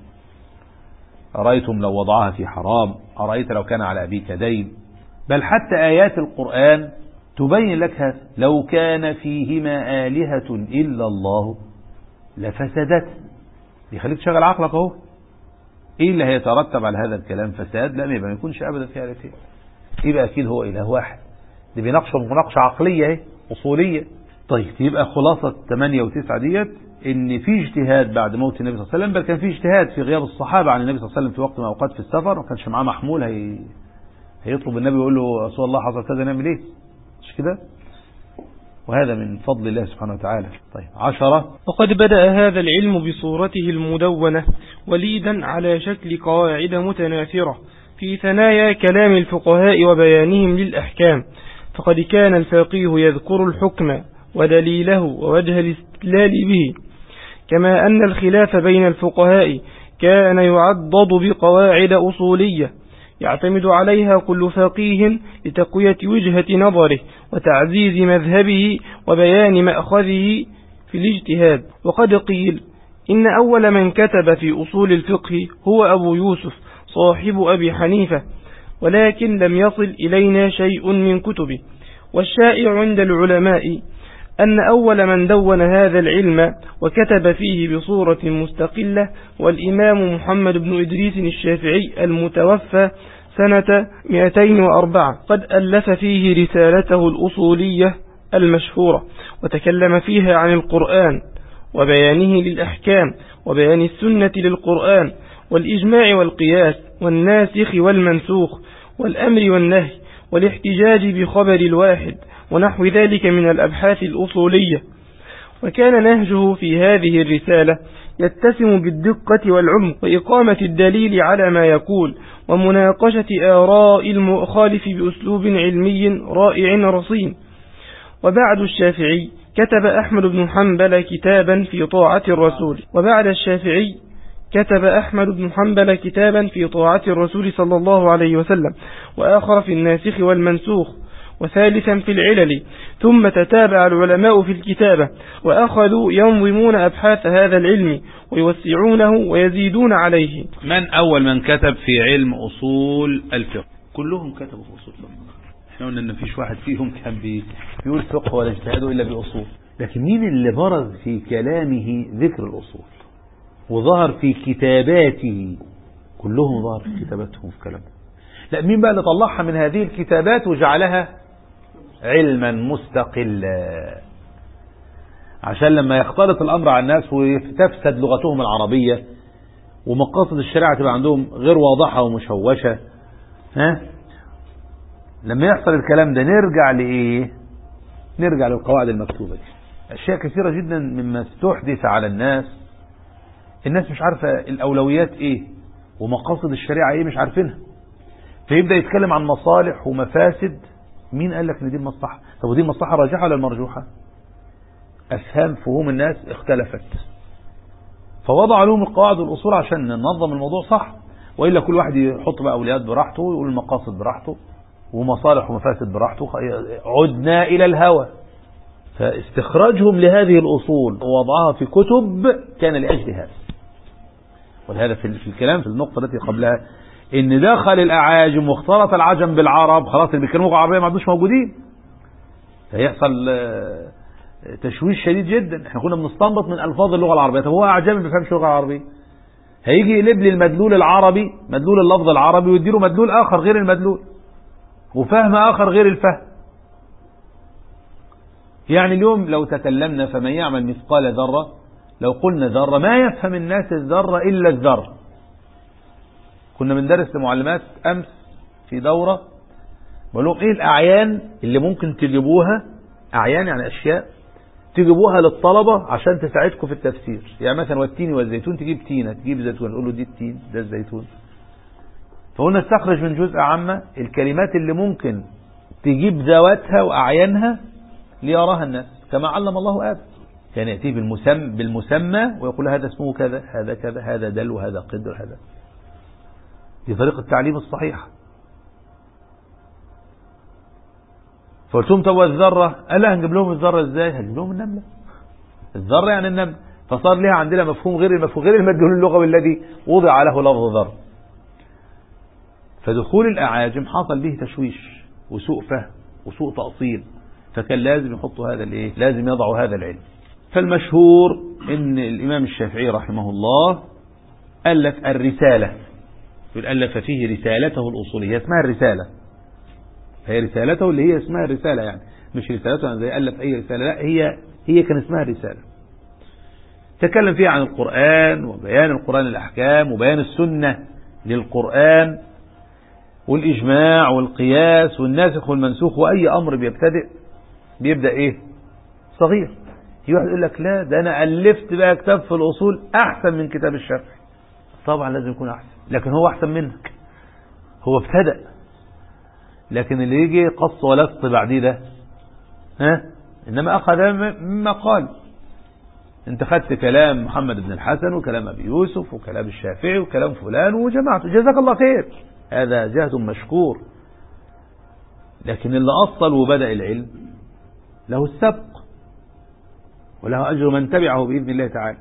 أرأيتم لو وضعها في حرام، أرأيت لو كان على أبيك دين، بل حتى آيات القرآن تبين لك هذا. لو كان فيهما آلهة إلا الله لفسدت. يخليك تشغل عقلك اهو. ايه اللي هيترتب على هذا الكلام؟ فساد؟ لا، ما يكونش ابدا في آلهتين. يبقى اكيد هو اله واحد. دي بيناقشوا مناقشه عقليه اهي اصوليه. طيب يبقى خلاصه 8 و9 ديت ان في اجتهاد بعد موت النبي صلى الله عليه وسلم، بل كان في اجتهاد في غياب الصحابه عن النبي صلى الله عليه وسلم في وقت من الاوقات في السفر، ما كانش معاه محمول هيطلب النبي ويقول له رسول الله حصل كذا نعمل ايه؟ مش كده؟ وهذا من فضل الله سبحانه وتعالى. طيب 10. وقد بدأ هذا العلم بصورته المدونة وليدا على شكل قواعد متناثرة في ثنايا كلام الفقهاء وبيانهم للأحكام. فقد كان الفقيه يذكر الحكم ودليله ووجه الاستدلال به، كما أن الخلاف بين الفقهاء كان يعضد بقواعد أصولية يعتمد عليها كل فقيه لتقوية وجهة نظره وتعزيز مذهبه وبيان مأخذه في الاجتهاد. وقد قيل إن أول من كتب في أصول الفقه هو أبو يوسف صاحب أبي حنيفة، ولكن لم يصل إلينا شيء من كتبه. والشائع عند العلماء أن أول من دون هذا العلم وكتب فيه بصورة مستقلة والإمام محمد بن إدريس الشافعي المتوفى سنة 204، قد ألف فيه رسالته الأصولية المشهورة، وتكلم فيها عن القرآن وبيانه للأحكام وبيان السنة للقرآن والإجماع والقياس والناسخ والمنسوخ والأمر والنهي والاحتجاج بخبر الواحد ونحو ذلك من الأبحاث الأصولية. وكان نهجه في هذه الرسالة يتسم بالدقة والعمق وإقامة الدليل على ما يقول ومناقشة آراء المخالف بأسلوب علمي رائع رصين. وبعد الشافعي كتب أحمد بن حنبل كتابا في طاعة الرسول صلى الله عليه وسلم، وآخر في الناسخ والمنسوخ، وثالثا في العلل. ثم تتابع العلماء في الكتابة وأخذوا ينظمون أبحاث هذا العلم ويوسعونه ويزيدون عليه. من أول من كتب في علم أصول الفقه؟ كلهم كتبوا في أصول الفقه. احنا قلنا ان مفيش واحد فيهم كان بيقول فقه ولا اجتهاده إلا بأصول. لكن مين اللي برز في كلامه ذكر الأصول وظهر في كتاباته؟ كلهم ظهر في كتاباتهم في كلامه. لا، مين بقى اللي طلعها من هذه الكتابات وجعلها علما مستقلا عشان لما يختلط الأمر على الناس وتفسد لغتهم العربية ومقاصد الشريعة تبقى عندهم غير واضحة ومشوشة؟ لما يحصل الكلام ده نرجع لإيه؟ نرجع للقواعد المكتوبة دي. أشياء كثيرة جدا مما استحدث على الناس مش عارفة الأولويات إيه ومقاصد الشريعة إيه، مش عارفينها، فيبدأ يتكلم عن مصالح ومفاسد. مين قال لك ان دي المصلحة؟ طب ودي المصلحة راجحة ولا المرجوحة؟ أفهام فهوم الناس اختلفت، فوضع لهم القواعد والأصول عشان ننظم الموضوع صح، وإلا كل واحد يحط بقى أولويات براحته ويقول المقاصد براحته ومصالح ومفاسد براحته. عدنا إلى الهوى. فاستخراجهم لهذه الأصول ووضعها في كتب كان لأجل هذا. ولهذا في الكلام في النقطة التي قبلها ان دخل الأعاجم واختلط العجم بالعرب، خلاص اللي بيتكلموا اللغة العربية ما عادوش موجودين، فيحصل تشويش شديد جدا. احنا كنا بنستنبط من ألفاظ اللغة العربية، طب هو أعجمي ما بيفهمش اللغة العربية، هيجي يقلب لي المدلول العربي، مدلول اللفظ العربي، ويديله مدلول آخر غير المدلول وفهم آخر غير الفهم. يعني اليوم لو تكلمنا فمن يعمل مثقال ذرة، لو قلنا ذرة ما يفهم الناس الذرة إلا الذرة. كنا بندرس لمعلمات أمس في دورة، بقول لهم إيه الأعيان اللي ممكن تجيبوها، أعيان يعني أشياء تجيبوها للطلبة عشان تساعدكم في التفسير. يعني مثلا والتين والزيتون، تجيب تينة تجيب زيتون، نقول له دي التين ده الزيتون. فقلنا استخرج من جزء عامة الكلمات اللي ممكن تجيب ذواتها وأعيانها ليراها الناس كما علم الله آدم. كان يأتيه بالمسمى ويقول هذا اسمه كذا، هذا كذا، هذا دل وهذا قدر، هذا. دي طريقة التعليم الصحيحة. فقلت لهم طب والذرة؟ قال لا، هنجيب لهم الذرة ازاي؟ هنجيب لهم النملة. الذرة يعني النملة. فصار لها عندنا مفهوم غير المفهوم، غير المدلول اللغوي الذي وضع له لفظ ذرة. فدخول الأعاجم حصل به تشويش وسوء فهم وسوء تأصيل، فكان لازم يحطوا هذا الايه، لازم يضعوا هذا العلم. فالمشهور ان الإمام الشافعي رحمه الله ألف الرسالة، ألف فيه رسالته الأصولية، اسمها الرسالة، هي رسالته اللي هي اسمها الرسالة، يعني مش رسالته زي ألف أي رسالة، لا، هي كان اسمها الرسالة. تكلم فيها عن القرآن وبيان القرآن الأحكام وبيان السنة للقرآن والإجماع والقياس والناسخ والمنسوخ، وأي أمر بيبدأ إيه؟ صغير. في واحد يقول لك لا، ده أنا ألفت بقى كتاب في الأصول أحسن من كتاب الشافعي. طبعا لازم يكون أحسن، لكن هو أحسن منك، هو ابتدأ. لكن اللي يجي قص ولص بعديه ده إنما أخذ مما قال. انت خدت كلام محمد بن الحسن وكلام أبي يوسف وكلام الشافعي وكلام فلان وجماعته، جزاك الله خير، هذا جهد مشكور. لكن اللي أصل وبدأ العلم له السبق وله أجر من تبعه بإذن الله تعالى.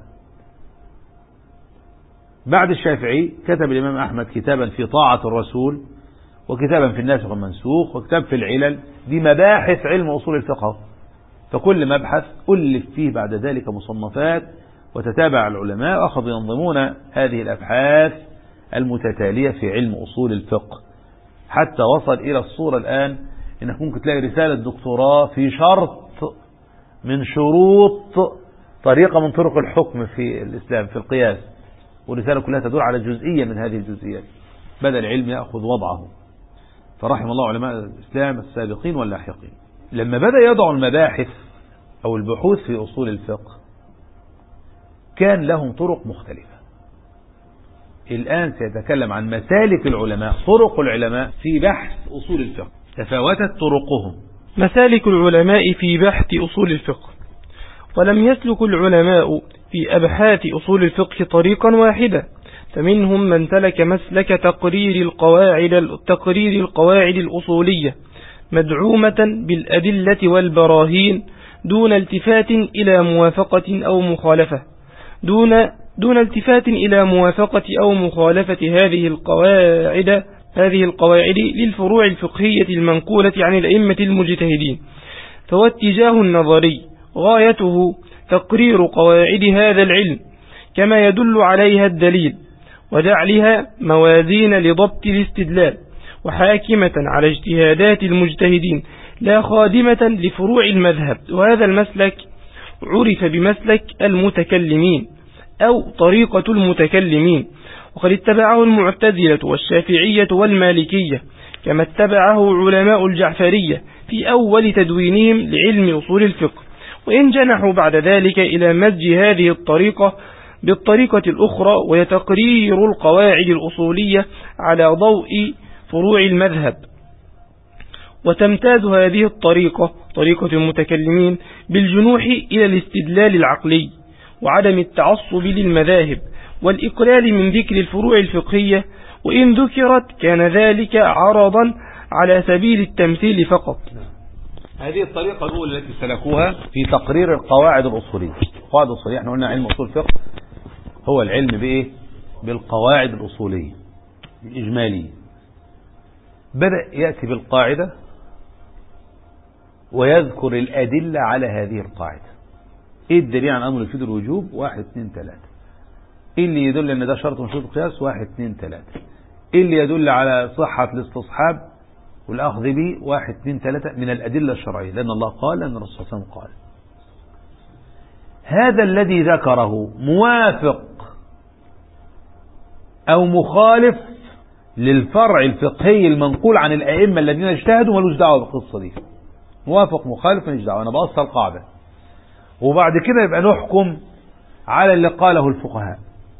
بعد الشافعي كتب الإمام أحمد كتابا في طاعة الرسول، وكتابا في الناسخ والمنسوخ، وكتاب في العلل. دي مباحث علم أصول الفقه، فكل مبحث ألف فيه بعد ذلك مصنفات، وتتابع العلماء وأخذوا ينظمون هذه الأبحاث المتتالية في علم أصول الفقه، حتى وصل إلى الصورة الآن إنك ممكن تلاقي رسالة دكتوراه في شرط من شروط طريقة من طرق الحكم في الإسلام في القياس، والرسالة كلها تدور على جزئية من هذه الجزئيات، بدأ العلم يأخذ وضعه. فرحم الله علماء الإسلام السابقين واللاحقين. لما بدأ يضع المباحث أو البحوث في أصول الفقه كان لهم طرق مختلفة. الآن سيتكلم عن مسالك العلماء، طرق العلماء في بحث أصول الفقه، تفاوتت طرقهم. مسالك العلماء في بحث أصول الفقه. ولم يسلك العلماء في أبحاث أصول الفقه طريقا واحدا، فمنهم من سلك مسلك تقرير القواعد الأصولية مدعومة بالأدلة والبراهين دون التفات إلى موافقة أو مخالفة دون التفات إلى موافقة أو مخالفة هذه القواعد للفروع الفقهية المنقولة عن الأئمة المجتهدين. فهو اتجاه النظري غايته تقرير قواعد هذا العلم كما يدل عليها الدليل، وجعلها موازين لضبط الاستدلال وحاكمة على اجتهادات المجتهدين لا خادمة لفروع المذهب. وهذا المسلك عرف بمسلك المتكلمين أو طريقة المتكلمين، وقد اتبعه المعتزلة والشافعية والمالكية، كما اتبعه علماء الجعفرية في أول تدوينهم لعلم أصول الفقه، وإن جنحوا بعد ذلك إلى مزج هذه الطريقة بالطريقة الأخرى وهي تقرير القواعد الأصولية على ضوء فروع المذهب. وتمتاز هذه الطريقة طريقة المتكلمين بالجنوح إلى الاستدلال العقلي وعدم التعصب للمذاهب والإقلال من ذكر الفروع الفقهية، وإن ذكرت كان ذلك عرضا على سبيل التمثيل فقط. هذه الطريقة الأولى التي سلكوها في تقرير القواعد الأصولية. القواعد الأصولية احنا قلنا علم أصول الفقه هو العلم بإيه؟ بالقواعد الأصولية الإجمالية. بدأ يأتي بالقاعدة ويذكر الأدلة على هذه القاعدة. إيه الدليل عن أمر يفيد الوجوب؟ 1 2 3. إيه اللي يدل أن ده شرط من شروط القياس؟ 1 2 3. إيه اللي يدل على صحة الاستصحاب والأخذ به؟ 1 2 3 من الأدلة الشرعية، لأن الله قال، لأن الرسول صلى الله عليه وسلم قال. هذا الذي ذكره موافق أو مخالف للفرع الفقهي المنقول عن الأئمة الذين اجتهدوا، ملوش دعوة بالقصة دي. موافق مخالف ملوش دعوة، أنا بأصل القاعدة وبعد كده يبقى نحكم على اللي قاله الفقهاء.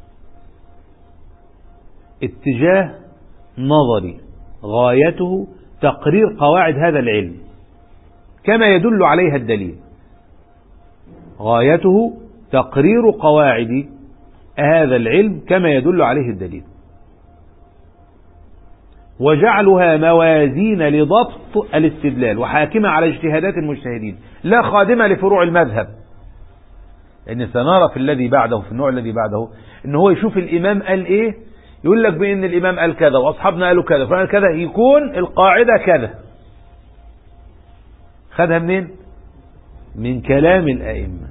اتجاه نظري غايته تقرير قواعد هذا العلم كما يدل عليها الدليل. غايته تقرير قواعد هذا العلم كما يدل عليه الدليل، وجعلها موازين لضبط الاستدلال وحاكمة على اجتهادات المجتهدين لا خادمة لفروع المذهب. لأن سنرى في الذي بعده، في النوع الذي بعده، إن هو يشوف الإمام قال إيه، يقول لك بأن الإمام قال كذا وأصحابنا قالوا كذا فقال كذا، يكون القاعدة كذا. خدها منين؟ من كلام الأئمة،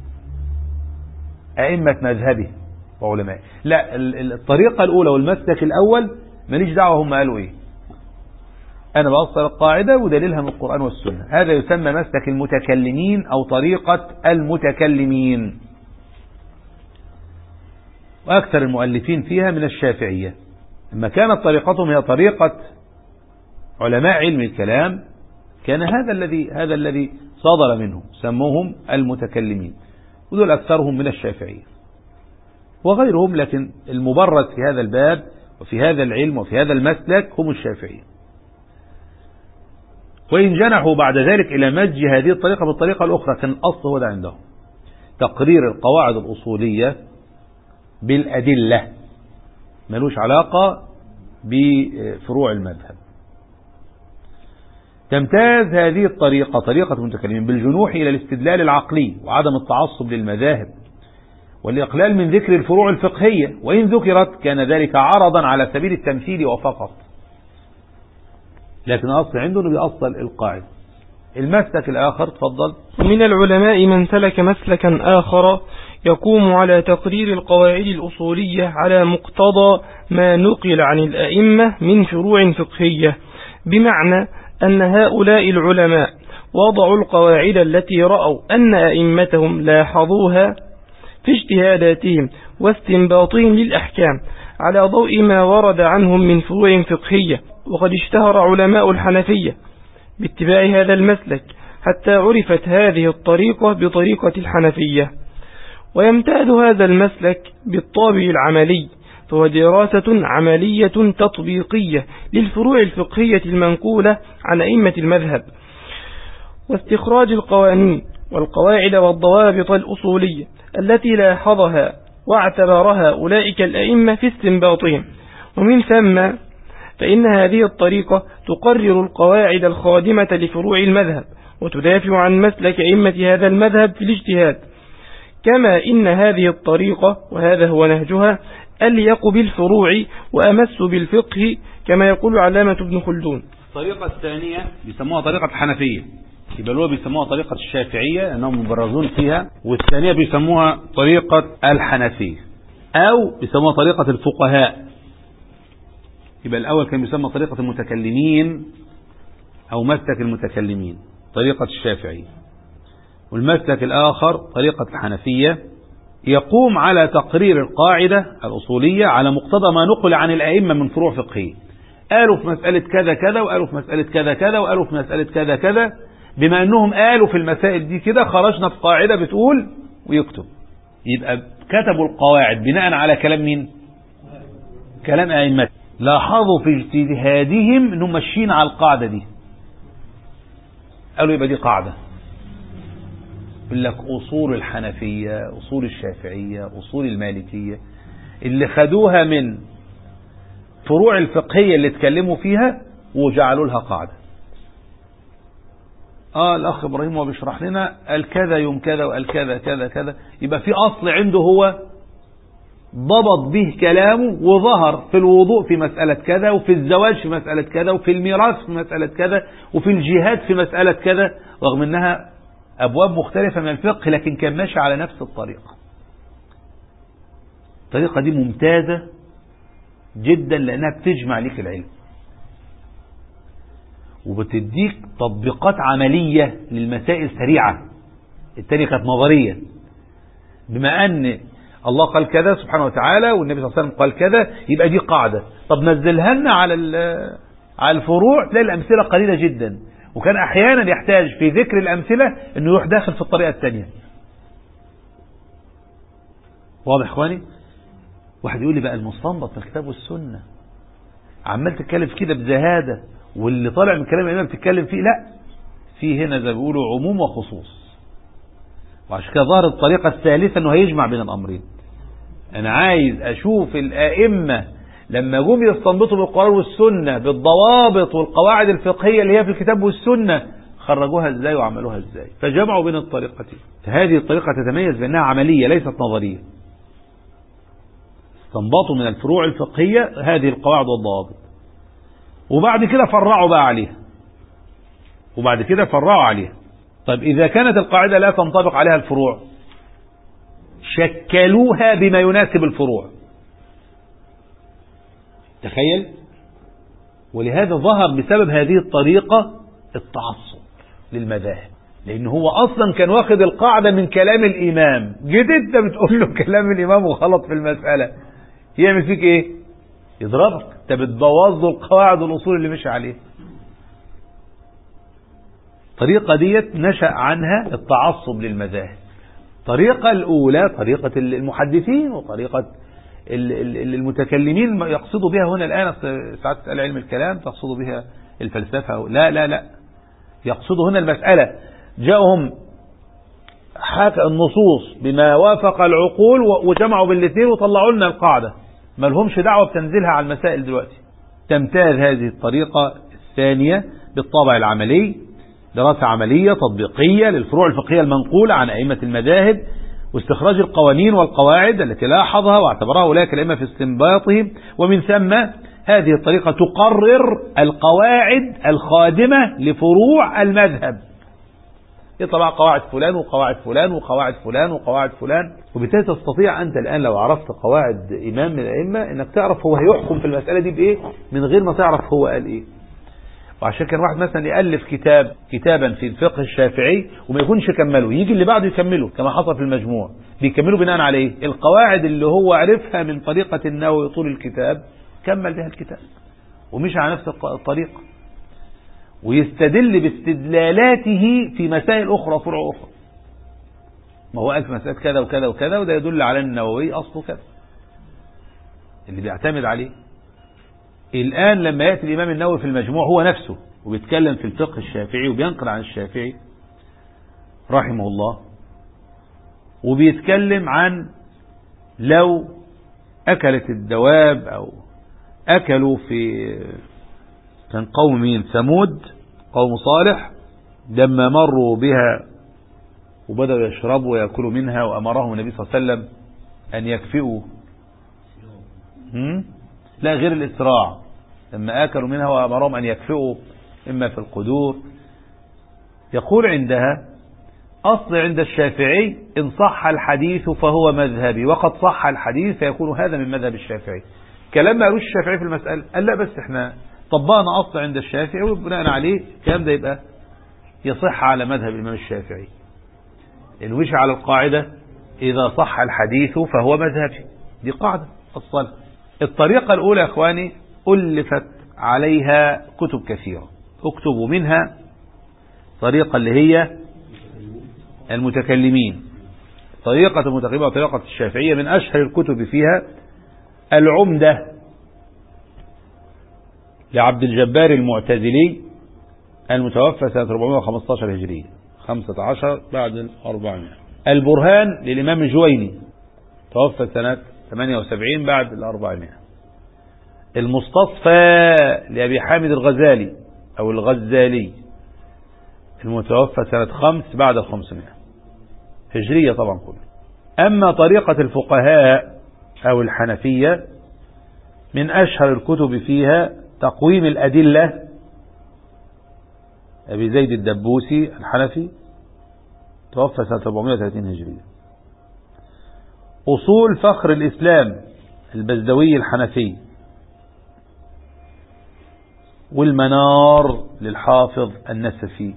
أئمة مذهبه وعلماء. لا، الطريقة الأولى والمسلك الأول ماليش دعوة هم قالوا إيه، أنا بأصل القاعدة ودليلها من القرآن والسنة. هذا يسمى مسلك المتكلمين أو طريقة المتكلمين، وأكثر المؤلفين فيها من الشافعية. لما كانت طريقتهم هي طريقة علماء علم الكلام كان هذا الذي صدر منهم، سموهم المتكلمين، ودول أكثرهم من الشافعية وغيرهم، لكن المبرز في هذا الباب وفي هذا العلم وفي هذا المسلك هم الشافعية. وإن جنحوا بعد ذلك إلى مزج هذه الطريقة بالطريقة الأخرى، كان الأصل هو ده عندهم تقرير القواعد الأصولية بالأدلة، ملوش علاقة بفروع المذهب. تمتاز هذه الطريقة طريقة المتكلمين بالجنوح إلى الاستدلال العقلي وعدم التعصب للمذاهب والإقلال من ذكر الفروع الفقهية، وإن ذكرت كان ذلك عرضا على سبيل التمثيل وفقط، لكن الأصل عنده أنه بيأصل القاعدة. المسلك الآخر، تفضل. من العلماء من سلك مسلكا آخر يقوم على تقرير القواعد الأصولية على مقتضى ما نقل عن الأئمة من فروع فقهية، بمعنى أن هؤلاء العلماء وضعوا القواعد التي رأوا أن أئمتهم لاحظوها في اجتهاداتهم واستنباطهم للأحكام على ضوء ما ورد عنهم من فروع فقهية، وقد اشتهر علماء الحنفية باتباع هذا المسلك حتى عرفت هذه الطريقة بطريقة الحنفية. ويمتاز هذا المسلك بالطابع العملي، فهو دراسة عملية تطبيقية للفروع الفقهية المنقولة عن أئمة المذهب، واستخراج القوانين والقواعد والضوابط الأصولية التي لاحظها واعتبرها أولئك الأئمة في استنباطهم. ومن ثم فإن هذه الطريقة تقرر القواعد الخادمة لفروع المذهب، وتدافع عن مسلك أئمة هذا المذهب في الاجتهاد. كما إن هذه الطريقة، وهذا هو نهجها، أليق بالفروع وأمس بالفقه، كما يقول علامة ابن خلدون. الطريقة الثانية بيسموها طريقة الحنفية، يبقى الأولى بيسموها طريقة الشافعية أنهم مبرزون فيها، والثانية بيسموها طريقة الحنفية أو بيسموها طريقة الفقهاء. يبقى الأول كان بيسمى طريقة المتكلمين أو مسلك المتكلمين طريقة الشافعية، والمسلك الآخر طريقة الحنفية، يقوم على تقرير القاعدة الأصولية على مقتضى ما نقل عن الأئمة من فروع فقهية. قالوا في مسألة كذا كذا، وقالوا في مسألة كذا كذا، وقالوا في مسألة كذا كذا. بما أنهم قالوا في المسائل دي كده، خرجنا في قاعدة بتقول ويكتب. يبقى كتبوا القواعد بناء على كلام مين؟ كلام أئمة. لاحظوا في اجتهادهم أنهم ماشيين على القاعدة دي، قالوا يبقى دي قاعدة. يقول لك أصول الحنفية، أصول الشافعية، أصول المالكية، اللي خدوها من فروع الفقهية اللي اتكلموا فيها وجعلوا لها قاعدة. الأخ إبراهيم هو بيشرح لنا قال كذا يوم كذا وقال كذا كذا كذا، يبقى في أصل عنده هو ضبط به كلامه، وظهر في الوضوء في مسألة كذا، وفي الزواج في مسألة كذا، وفي الميراث في مسألة كذا، وفي الجهاد في مسألة كذا، رغم أنها أبواب مختلفة من الفقه، لكن كان ماشي على نفس الطريقة. الطريقة دي ممتازة جدا لأنها بتجمع لك العلم وبتديك تطبيقات عملية للمسائل سريعة. التانية كانت نظرية، بما أن الله قال كذا سبحانه وتعالى والنبي صلى الله عليه وسلم قال كذا، يبقى دي قاعدة. طب نزلها لنا على الفروع، تلاقي الأمثلة قليلة جدا، وكان أحيانا يحتاج في ذكر الأمثلة أنه يروح داخل في الطريقة الثانية. واضح إخواني؟ واحد يقول لي بقى المستنبط من الكتاب والسنة عمال تتكلم في كده بزهادة، واللي طالع من كلام الإمام بتتكلم فيه. لا، في هنا زي ما بيقولوا عموم وخصوص. وعشان كده ظهر الطريقة الثالثة أنه هيجمع بين الأمرين. أنا عايز أشوف الآئمة لما جم يستنبطوا بالقرآن والسنة بالضوابط والقواعد الفقهية اللي هي في الكتاب والسنة، خرجوها ازاي وعملوها ازاي، فجمعوا بين الطريقتين. هذه الطريقة تتميز بأنها عملية ليست نظرية. استنبطوا من الفروع الفقهية هذه القواعد والضوابط، وبعد كده فرعوا بقى عليها. طيب إذا كانت القاعدة لا تنطبق عليها الفروع، شكلوها بما يناسب الفروع. تخيل. ولهذا ظهر بسبب هذه الطريقة التعصب للمذاهب، لأنه هو أصلا كان واخد القاعدة من كلام الإمام، جيت أنت بتقول له كلام الإمام وغلط في المسألة، يعمل فيك إيه؟ يضربك. أنت بتبوظ له القواعد والأصول اللي مشي عليه. الطريقة ديت نشأ عنها التعصب للمذاهب. الطريقة الأولى طريقة المحدثين، وطريقة المتكلمين يقصدوا بها هنا الآن ساعات تسأل علم الكلام تقصدوا بها الفلسفة. لا لا لا، يقصدوا هنا المسألة. جاءهم حكى النصوص بما وافق العقول وجمعوا بالاثنين وطلعوا لنا القاعدة، ما لهمش دعوة بتنزيلها على المسائل دلوقتي. تمتاز هذه الطريقة الثانية بالطابع العملي، دراسة عملية تطبيقية للفروع الفقهية المنقولة عن أئمة المذاهب، واستخراج القوانين والقواعد التي لاحظها واعتبرها أولئك الأئمة في استنباطهم. ومن ثم هذه الطريقة تقرر القواعد الخادمة لفروع المذهب. يطلع قواعد فلان وقواعد فلان وقواعد فلان وقواعد فلان، وبالتالي تستطيع أنت الآن لو عرفت قواعد إمام من الأئمة أنك تعرف هو هيحكم في المسألة دي بإيه من غير ما تعرف هو قال إيه. وعشان كان واحد مثلا يألف كتابا في الفقه الشافعي وما يكونش كمله، يجي اللي بعده يكمله كما حصل في المجموع، بيكملوا بناء على ايه؟ القواعد اللي هو عرفها من طريقة النووي طول الكتاب كمل بها الكتاب، ومش على نفس الطريقة، ويستدل باستدلالاته في مسائل أخرى فروع أخرى. ما هو قال في مسألة كذا وكذا وكذا، وده يدل على النووي أصله كذا اللي بيعتمد عليه. الآن لما يأتي الإمام النووي في المجموع هو نفسه وبيتكلم في الفقه الشافعي وبينقل عن الشافعي رحمه الله، وبيتكلم عن لو أكلت الدواب أو أكلوا في كان قوم مين؟ ثمود، قوم صالح، لما مروا بها وبدأوا يشربوا ويأكلوا منها وأمرهم النبي صلى الله عليه وسلم أن يكفئوا، لا غير الإسراع، لما أكلوا منها وأمرهم أن يكفئوا إما في القدور. يقول عندها أصل عند الشافعي إن صح الحديث فهو مذهبي، وقد صح الحديث فيكون هذا من مذهب الشافعي. كلام ما قالوش الشافعي في المسألة، قال لا بس احنا طبقنا أصل عند الشافعي وبناء عليه الكلام ده يبقى يصح على مذهب الإمام الشافعي. الوش على القاعدة إذا صح الحديث فهو مذهبي، دي قاعدة الصلاة. الطريقة الأولى يا أخواني ألفت عليها كتب كثيرة، اكتبوا منها طريقة اللي هي المتكلمين، طريقة المتكلمين وطريقة الشافعية. من أشهر الكتب فيها العمدة لعبد الجبار المعتزلي المتوفى سنة 415 هجرية، 15 بعد 400. البرهان للإمام الجويني توفى سنة 78 بعد 400. المستصفى لأبي حامد الغزالي أو الغزالي المتوفى سنة 5 بعد 500 هجرية طبعا كله. أما طريقة الفقهاء أو الحنفية من أشهر الكتب فيها تقويم الأدلة أبي زيد الدبوسي الحنفي توفى سنة 430 هجرية. أصول فخر الإسلام البزدوي الحنفي، والمنار للحافظ النسفي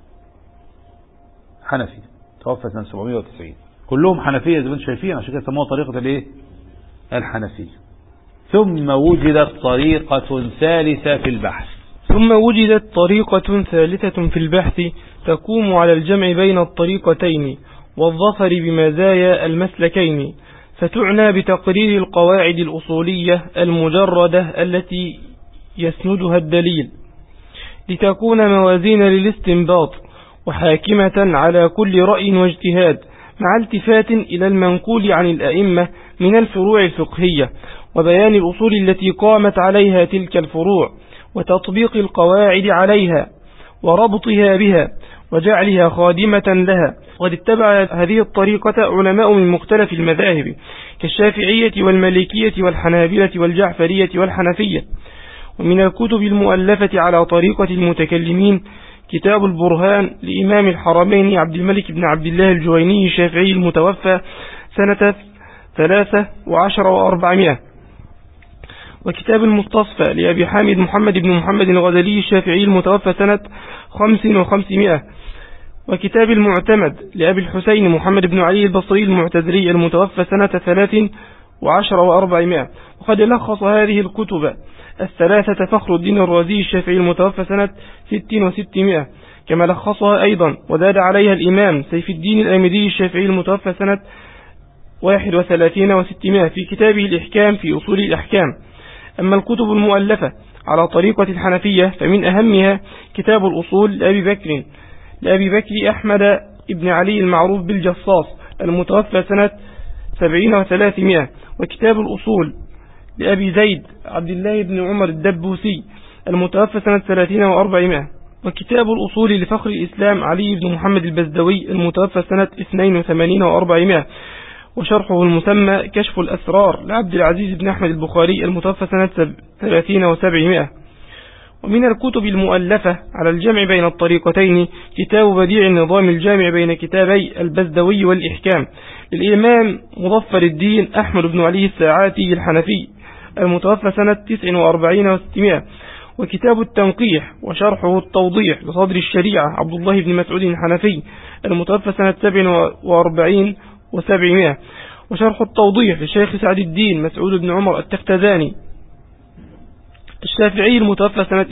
حنفي توفى سنة 790. كلهم حنفية زي ما انتم شايفين، عشان كده سموها طريقة الايه؟ الحنفية. ثم وجدت طريقة ثالثة في البحث. ثم وجدت طريقة ثالثة في البحث تقوم على الجمع بين الطريقتين والظفر بمزايا المسلكين، فتعنى بتقرير القواعد الأصولية المجردة التي يسندها الدليل، لتكون موازين للاستنباط وحاكمة على كل رأي واجتهاد، مع التفات إلى المنقول عن الأئمة من الفروع الفقهية، وبيان الأصول التي قامت عليها تلك الفروع، وتطبيق القواعد عليها وربطها بها وجعلها خادمة لها. وقد اتبع هذه الطريقة علماء من مختلف المذاهب كالشافعية والمالكية والحنابلة والجعفرية والحنفية. ومن الكتب المؤلفة على طريقة المتكلمين كتاب البرهان لإمام الحرمين عبد الملك بن عبد الله الجويني الشافعي المتوفى سنة 13 و400، وكتاب المستصفى لأبي حامد محمد بن محمد الغزالي الشافعي المتوفى سنة 500، وكتاب المعتمد لأبي الحسين محمد بن علي البصري المعتزلي المتوفى سنة 13 و400. وقد لخص هذه الكتب الثلاثة فخر الدين الرازي الشافعي المتوفى سنة 60 و600، كما لخصها أيضا وزاد عليها الإمام سيف الدين الآمدي الشافعي المتوفى سنة 31 و600 في كتابه الإحكام في أصول الأحكام. أما الكتب المؤلفة على طريقة الحنفية فمن أهمها كتاب الأصول لأبي بكر أحمد ابن علي المعروف بالجصاص المتوفى سنة 70 و300، وكتاب الأصول لأبي زيد عبد الله بن عمر الدبوسي المتوفى سنة 30 و400، وكتاب الأصول لفخر الإسلام علي بن محمد البزدوي المتوفى سنة 82 و400، وشرحه المسمى كشف الأسرار لعبد العزيز بن أحمد البخاري المتوفى سنة 30 و700. ومن الكتب المؤلفة على الجمع بين الطريقتين كتاب بديع النظام الجامع بين كتابي البزدوي والإحكام للإمام مظفر الدين أحمد بن علي الساعاتي الحنفي المتوفى سنة 49 و600، وكتاب التنقيح وشرحه التوضيح لصدر الشريعة عبد الله بن مسعود الحنفي المتوفى سنة 47 و700، وشرح التوضيح لشيخ سعد الدين مسعود بن عمر التختزاني الشافعي المتوفى سنة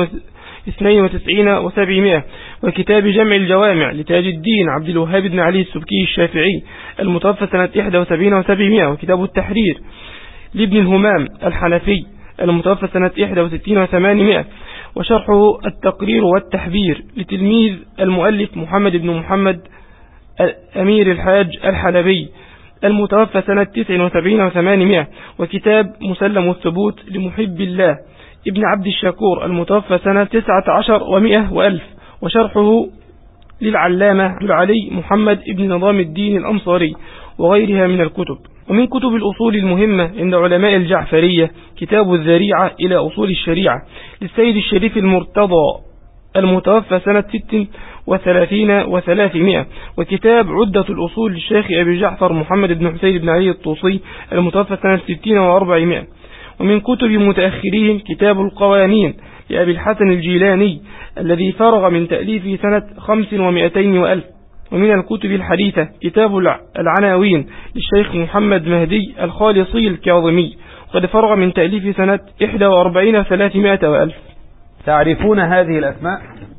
92 و700. وكتاب جمع الجوامع لتاج الدين عبد الوهاب بن علي السبكي الشافعي المتوفى سنة 71 و700. وكتاب التحرير لابن الهمام الحنفي المتوفى سنة 61 و800. وشرحه التقرير والتحبير لتلميذ المؤلف محمد بن محمد أمير الحاج الحلبي المتوفى سنة 79 و800. وكتاب مسلم الثبوت لمحب الله ابن عبد الشكور المتوفى سنة 19 و100 وألف. وشرحه للعلامة علي محمد ابن نظام الدين الأنصاري وغيرها من الكتب. ومن كتب الأصول المهمة عند علماء الجعفرية كتاب الذريعة إلى أصول الشريعة للسيد الشريف المرتضى المتوفى سنة 36 و300. وكتاب عدة الأصول للشيخ أبي جعفر محمد بن حسين بن علي الطوسي المتوفى سنة 60 و400. ومن كتب متأخرين كتاب القوانين لأبي الحسن الجيلاني الذي فرغ من تأليفه سنة 500 وألف. ومن الكتب الحديثة كتاب العناوين للشيخ محمد مهدي الخالصي الكاظمي وقد فرغ من تأليفه سنة 41 و300 وألف. تعرفون هذه الأسماء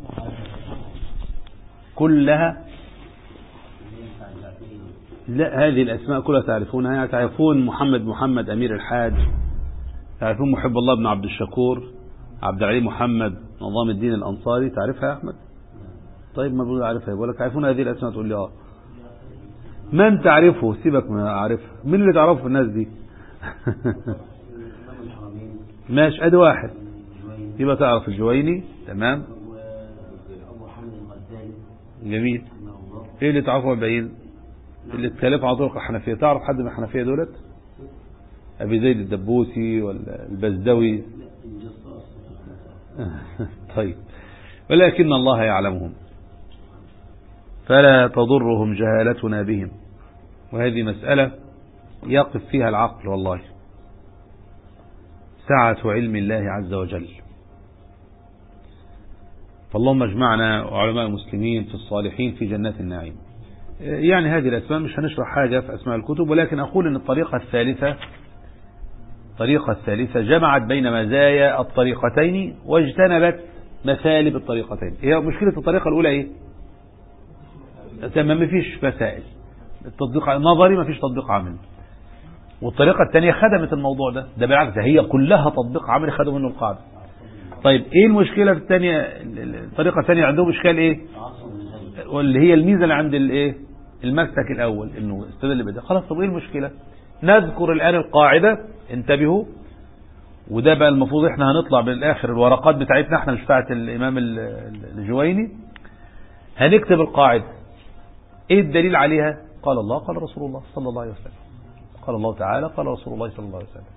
كلها؟ لا، هذه الأسماء كلها تعرفونها. يعني تعرفون محمد أمير الحاج، تعرفون محب الله بن عبد الشكور، عبد العلي محمد نظام الدين الأنصاري، تعرفها يا أحمد؟ طيب ما بقول عارفها، يقول لك تعرفون هذه الأسماء تقول لي من تعرفه؟ سيبك ما أعرفها. مين اللي تعرفه في الناس دي؟ ماشي، أدي واحد يبقى تعرف الجويني. تمام، جميل. ايه اللي تعرفه الباقيين اللي اتكلف على طرق الحنفية؟ تعرف حد من الحنفية دولت؟ أبي زيد الدبوسي ولا البزدوي؟ طيب، ولكن الله يعلمهم فلا تضرهم جهالتنا بهم، وهذه مسألة يقف فيها العقل والله، سعة علم الله عز وجل. فاللهم اجمعنا وعلماء المسلمين في الصالحين في جنات النعيم. يعني هذه الأسماء مش هنشرح حاجة في أسماء الكتب، ولكن أقول أن الطريقة الثالثة جمعت بين مزايا الطريقتين واجتنبت مثالب الطريقتين. هي مشكلة الطريقة الأولى إيه؟ ما فيش مسائل، التطبيق نظري، ما فيش تطبيق عملي. والطريقة الثانية خدمت الموضوع ده بالعكس، هي كلها تطبيق عملي، خدوا منه القاعدة. طيب ايه المشكلة في الثانية؟ الطريقة الثانية عندهم اشكال ايه؟ واللي هي الميزة اللي عند الايه؟ المسلك الاول انه استدل بده. خلاص، طب ايه المشكلة؟ نذكر الان القاعدة، انتبهوا، وده بقى المفروض احنا هنطلع بالاخر الورقات بتاعتنا احنا مش بتاعت الامام الجويني. هنكتب القاعدة، ايه الدليل عليها؟ قال الله قال رسول الله صلى الله عليه وسلم، قال الله تعالى قال رسول الله صلى الله عليه وسلم.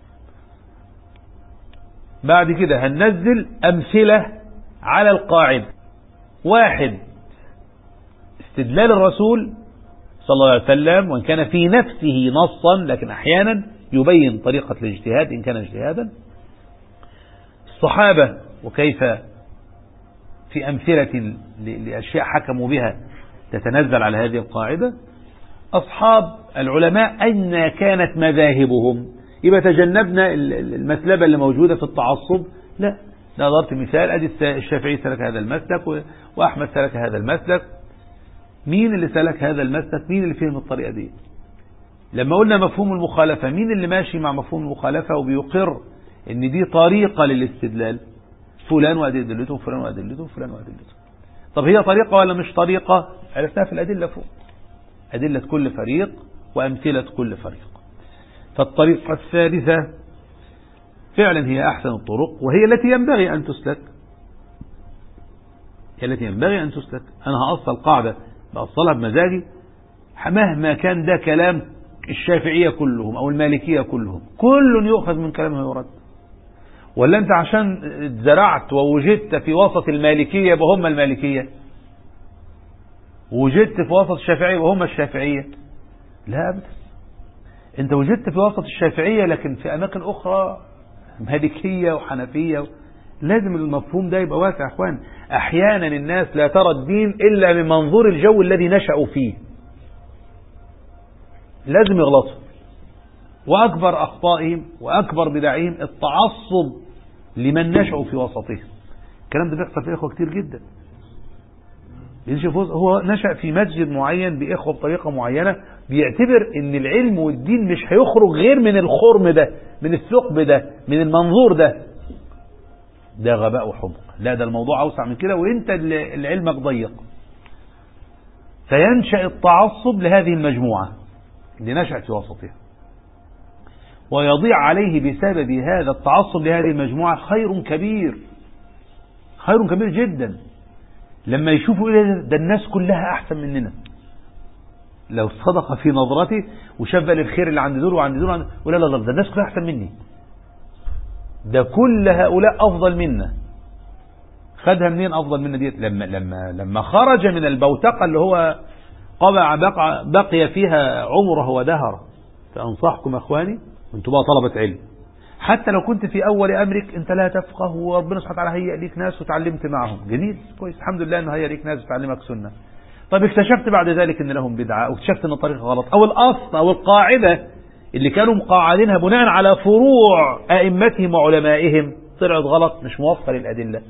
بعد كده هننزل أمثلة على القاعدة. واحد، استدلال الرسول صلى الله عليه وسلم وإن كان في نفسه نصا، لكن أحيانا يبين طريقة الاجتهاد إن كان اجتهادا. الصحابة وكيف في أمثلة لأشياء حكموا بها تتنزل على هذه القاعدة. أصحاب العلماء أين كانت مذاهبهم؟ يبقى تجنبنا المسلبة اللي موجودة في التعصب. لا، ده ضربت مثال، أدي الشافعي سلك هذا المسلك وأحمد سلك هذا المسلك. مين اللي سلك هذا المسلك؟ مين اللي فهم الطريقة دي؟ لما قلنا مفهوم المخالفة، مين اللي ماشي مع مفهوم المخالفة وبيقر ان دي طريقة للاستدلال؟ فلان وأدلته وفلان وأدلته وفلان وأدلته. طب هي طريقة ولا مش طريقة؟ عرفناها في الأدلة فوق، أدلة كل فريق وأمثلة كل فريق. فالطريقة الثالثة فعلا هي أحسن الطرق، وهي التي ينبغي أن تسلك، هي التي ينبغي أن تسلك. أنا هأصل قاعدة بأصلها بمزاجي مهما كان ده كلام الشافعية كلهم أو المالكية كلهم، كل يؤخذ من كلامه ويرد. ولا أنت عشان اتزرعت ووجدت في وسط المالكية وهم المالكية، وجدت في وسط الشافعية وهم الشافعية؟ لا أبدا، أنت وجدت في وسط الشافعية لكن في أماكن أخرى مالكية وحنفية. لازم المفهوم ده يبقى واسع يا أخوان. أحيانا الناس لا ترى الدين إلا من منظور الجو الذي نشأوا فيه، لازم يغلطوا. وأكبر أخطائهم وأكبر بدعهم التعصب لمن نشأوا في وسطه. الكلام ده بيحصل في إخوة كتير جدا. هو نشأ في مسجد معين بإخوة بطريقة معينة، بيعتبر ان العلم والدين مش هيخرج غير من الخرم ده، من الثقب ده، من المنظور ده. ده غباء وحمق. لا، ده الموضوع أوسع من كده، وانت اللي علمك ضيق. فينشأ التعصب لهذه المجموعة اللي نشأت في وسطها، ويضيع عليه بسبب هذا التعصب لهذه المجموعة خير كبير، خير كبير جدا. لما يشوفوا ده الناس كلها أحسن مننا، لو صدق في نظرته وشاف بقى الخير اللي عند دول وعند دول ولا لا، ده الناس كلها أحسن مني، ده كل هؤلاء أفضل منا. خدها منين أفضل منا ديت؟ لما خرج من البوتقة اللي هو بقي فيها عمره ودهره. فأنصحكم أخواني، وانتم بقى طلبة علم، حتى لو كنت في أول أمرك أنت لا تفقه، وربنا سبحانه وتعالى هيئ ليك ناس وتعلمت معهم، جميل كويس، الحمد لله أنه هيئ ليك ناس وتعلمك سنة. طيب اكتشفت بعد ذلك أن لهم بدعة، أو اكتشفت أن الطريق غلط، أو الأصل أو القاعدة اللي كانوا مقاعدينها بناء على فروع أئمتهم وعلمائهم طلعت غلط، مش موفقة للأدلة،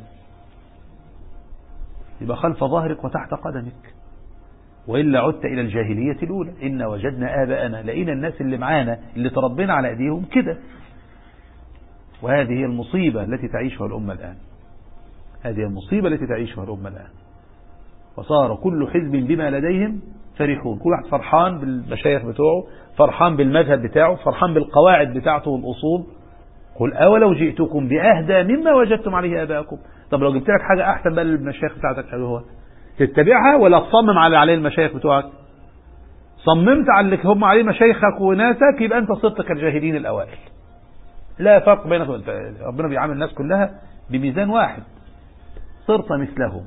يبقى خلف ظهرك وتحت قدمك، وإلا عدت إلى الجاهلية الأولى. إن وجدنا آباءنا، لقينا الناس اللي معانا اللي تربينا على أيديهم كده. وهذه هي المصيبة التي تعيشها الأمة الآن، هذه المصيبة التي تعيشها الأمة الآن. وصار كل حزب بما لديهم فرحون، كل واحد فرحان بالمشايخ بتوعه، فرحان بالمذهب بتاعه، فرحان بالقواعد بتاعته والأصول. قل أولو جئتكم بأهدى مما وجدتم عليه آباءكم. طب لو جبت لك حاجة أحسن بقى للمشايخ بتاعتك، هو تتبعها ولا تصمم على عليه المشايخ بتوعك؟ صممت على اللي هم عليه مشايخك وناسك، يبقى أنت صرت كالجاهلين الأوائل. لا فرق بينك، ربنا بيعامل الناس كلها بميزان واحد، صرت مثلهم.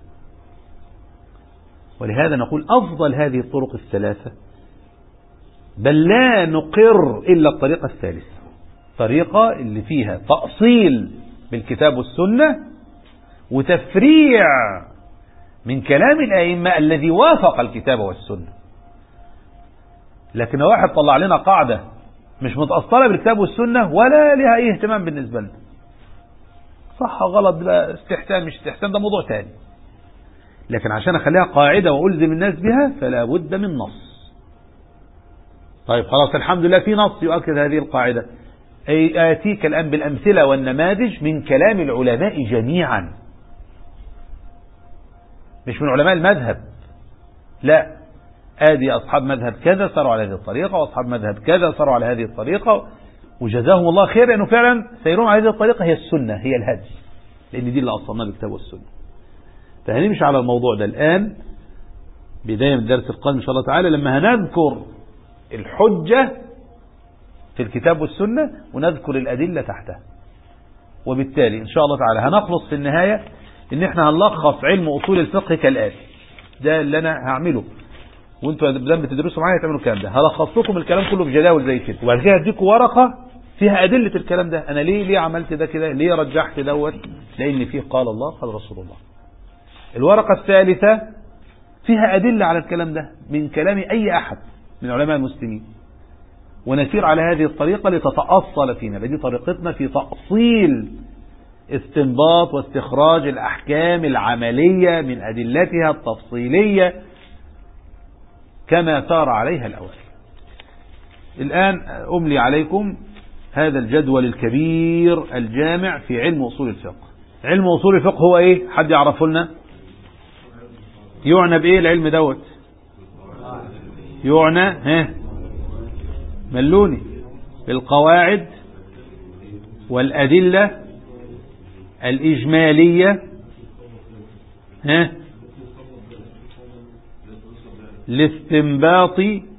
ولهذا نقول أفضل هذه الطرق الثلاثة، بل لا نقر إلا الطريقة الثالثة، طريقة اللي فيها تأصيل بالكتاب والسنة وتفريع من كلام الأئمة الذي وافق الكتاب والسنة. لكن واحد طلع لنا قاعدة مش متأصلة بالكتاب والسنة ولا لها أي اهتمام بالنسبة لنا، صح غلط بقى، استحسان مش استحسان، ده موضوع تاني. لكن عشان أخليها قاعدة وألزم الناس بها فلا بد من نص. طيب خلاص، الحمد لله في نص يؤكد هذه القاعدة. آتيك الآن بالأمثلة والنماذج من كلام العلماء جميعا، مش من علماء المذهب، لا، آدي أصحاب مذهب كذا صاروا على هذه الطريقة، وأصحاب مذهب كذا صاروا على هذه الطريقة، وجزاهم الله خير، لأنه فعلا سيرون على هذه الطريقة، هي السنة، هي الهدي، لأن دي اللي أصلنا بالكتاب والسنة. فهنمشي على الموضوع ده الآن بداية من الدرس القادم إن شاء الله تعالى، لما هنذكر الحجة في الكتاب والسنة ونذكر الأدلة تحتها. وبالتالي إن شاء الله تعالى هنخلص في النهاية إن إحنا هنلخص علم أصول الفقه كالآتي. ده اللي أنا هعمله، وانتوا بدل بتدرسوا معايا تعملوا الكلام ده. هلخص لكم الكلام كله بجداول زي كده، وبعد كده هديكم ورقة فيها أدلة الكلام ده. أنا ليه عملت ده كده، ليه رجحت دوت، لأن فيه قال الله قال رسول الله. الورقة الثالثة فيها أدلة على الكلام ده من كلام أي أحد من علماء المسلمين، ونسير على هذه الطريقة لتتأصل فينا. دي طريقتنا في تأصيل استنباط واستخراج الأحكام العملية من أدلتها التفصيلية كما سار عليها الأول. الآن أملي عليكم هذا الجدول الكبير الجامع في علم أصول الفقه. علم أصول الفقه هو إيه؟ حد يعرفه لنا؟ يعنى بإيه العلم دوت؟ يعنى ملوني بالقواعد والأدلة الإجمالية لاستنباط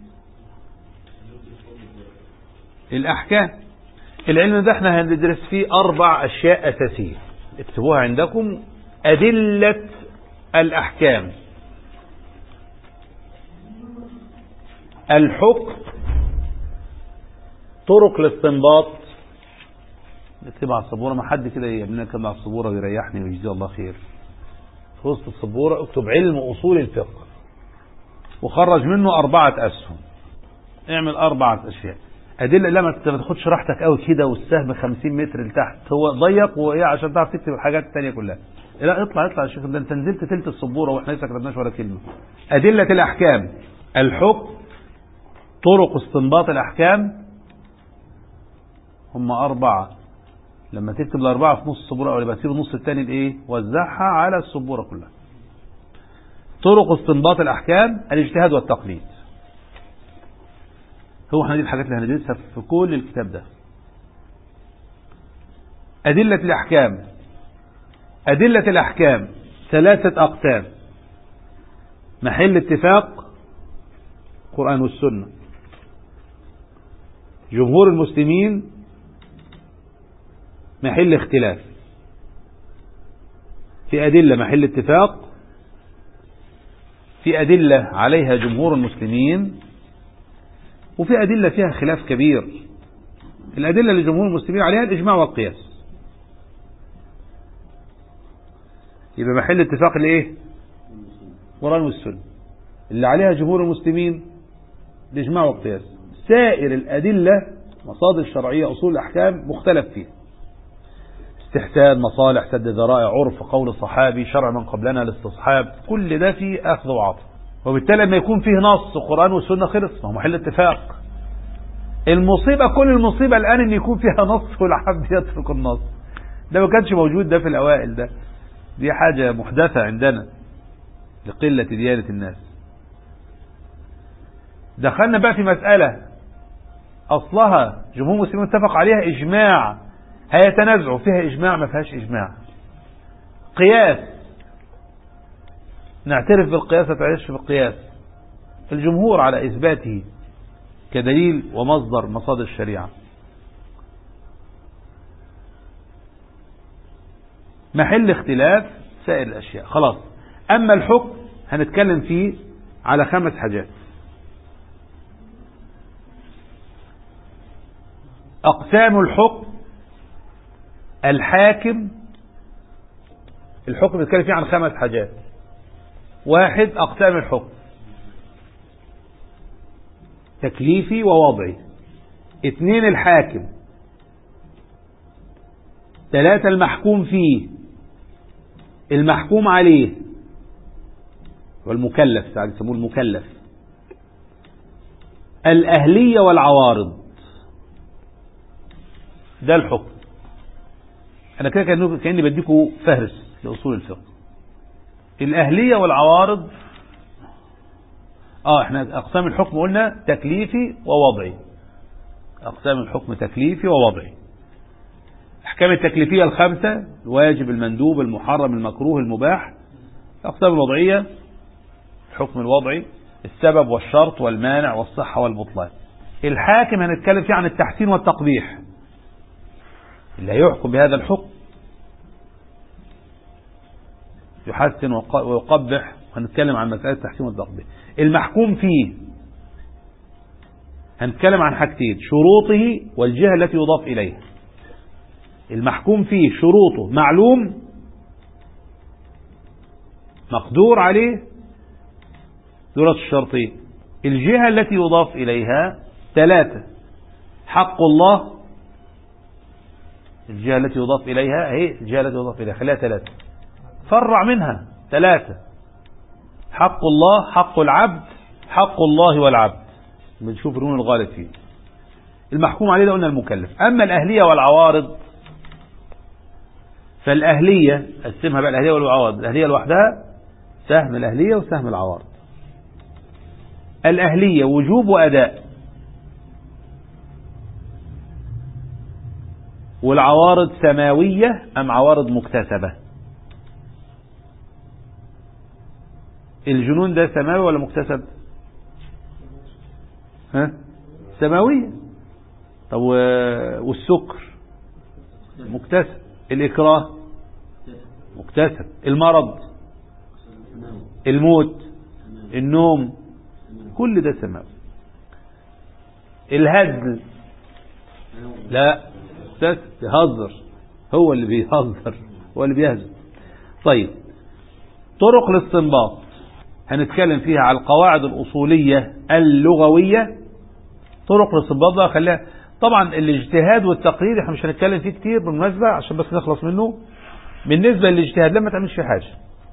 الأحكام. العلم ده احنا هندرس فيه 4 أشياء أساسية، اكتبوها عندكم: أدلة الأحكام، الحكم، طرق الاستنباط. نكتب على السبورة، ما حد كده يعملنا كده على السبورة ويريحني ويجزيه الله خير. في وسط السبورة اكتب علم أصول الفقه وخرج منه 4 أسهم، اعمل 4 أشياء. أدلة لا ما تاخدش راحتك قوي كده والسهم 50 متر لتحت، هو ضيق وإيه عشان تعرف تكتب الحاجات التانية كلها. لا اطلع يا شيخ، ده انت نزلت تلت السبورة واحنا لسه كتبناش ولا كلمة. أدلة الأحكام. الحكم، طرق استنباط الأحكام هم 4. لما تكتب ال4 في نص السبورة أو يبقى تسيب النص الثاني الإيه؟ وزعها على السبورة كلها. طرق استنباط الأحكام: الاجتهاد والتقليد. هو احنا دي الحاجات اللي هندرسها في كل الكتاب ده. أدلة الأحكام. أدلة الأحكام 3 أقسام: محل اتفاق القرآن والسنة، جمهور المسلمين محل اختلاف. في أدلة محل اتفاق، في أدلة عليها جمهور المسلمين، وفي أدلة فيها خلاف كبير. الأدلة اللي جمهور المسلمين عليها الإجماع والقياس، يبقى محل اتفاق الايه؟ القرآن والسنة. اللي عليها جمهور المسلمين الإجماع والقياس. سائر الأدلة مصادر شرعية أصول الأحكام مختلف فيها: استحسان، مصالح، سد ذرائع، عرف، قول الصحابي، شرع من قبلنا، الاستصحاب، كل ده فيه أخذ وعطف. وبالتالي لما يكون فيه نص القرآن والسنة خلص، ما هو محل اتفاق. المصيبة، كل المصيبة الآن ان يكون فيها نص والعبد يترك النص. ده ما كانش موجود ده في الأوائل، ده دي حاجة محدثة عندنا لقلة ديانة الناس. دخلنا بقى في مسألة أصلها جمهور المسلمين اتفق عليها إجماع، هيتنازعوا فيها إجماع ما فيهاش إجماع. قياس، نعترف بالقياس نتعيش بالقياس، الجمهور على إثباته كدليل ومصدر مصادر الشريعة. محل اختلاف سائر الأشياء. خلاص. أما الحكم هنتكلم فيه على 5 حاجات: أقسام الحكم. الحاكم، الحكم نتكلم فيه عن 5 حاجات. 1 أقسام الحكم: تكليفي ووضعي. 2 الحاكم. 3 المحكوم فيه، المحكوم عليه والمكلف، ساعات يسموه المكلف. الأهلية والعوارض. ده الحكم. أنا كده كأني بديكوا فهرس لأصول الفقه. الأهلية والعوارض، احنا أقسام الحكم قلنا تكليفي ووضعي. أقسام الحكم تكليفي ووضعي. الأحكام التكليفية 5: الواجب، المندوب، المحرم، المكروه، المباح. الأقسام الوضعية: الحكم الوضعي، السبب والشرط والمانع والصحة والبطلان. الحاكم هنتكلم فيه عن التحسين والتقبيح، اللي هيحكم بهذا الحكم يحسن ويقبح، هنتكلم عن مسألة التحسين والتقبيح. المحكوم فيه هنتكلم عن حاجتين: شروطه والجهة التي يضاف إليها. المحكوم فيه شروطه معلوم مقدور عليه، دولة الشرطين. الجهة التي يضاف إليها 3: حق الله، الجهة التي يضاف إليها هي الجهة التي يضاف إليها، خليها 3، فرع منها 3: حق الله، حق العبد، حق الله والعبد. بنشوف النون الغالب فيه. المحكوم عليه ده قلنا المكلف. أما الأهلية والعوارض فالأهلية قسمها بقى الأهلية والعوارض. الأهلية لوحدها سهم الأهلية وسهم العوارض. الأهلية وجوب وأداء، والعوارض سماوية أم عوارض مكتسبة. الجنون ده سماوي ولا مكتسب؟ سماوية. طب والسكر مكتسب. الإكراه مكتسب. المرض، الموت، النوم، كل ده سماوي. الهزل لا، يهزر، هو اللي بيهزر، هو اللي بيهزل. طيب، طرق الاستنباط هنتكلم فيها على القواعد الأصولية اللغوية طرق الاستنباط بقى خليها. طبعا الاجتهاد والتقليد احنا مش هنتكلم فيه كتير بالمناسبة عشان بس نخلص منه. بالنسبة للاجتهاد لما تعملش فيه حاجة،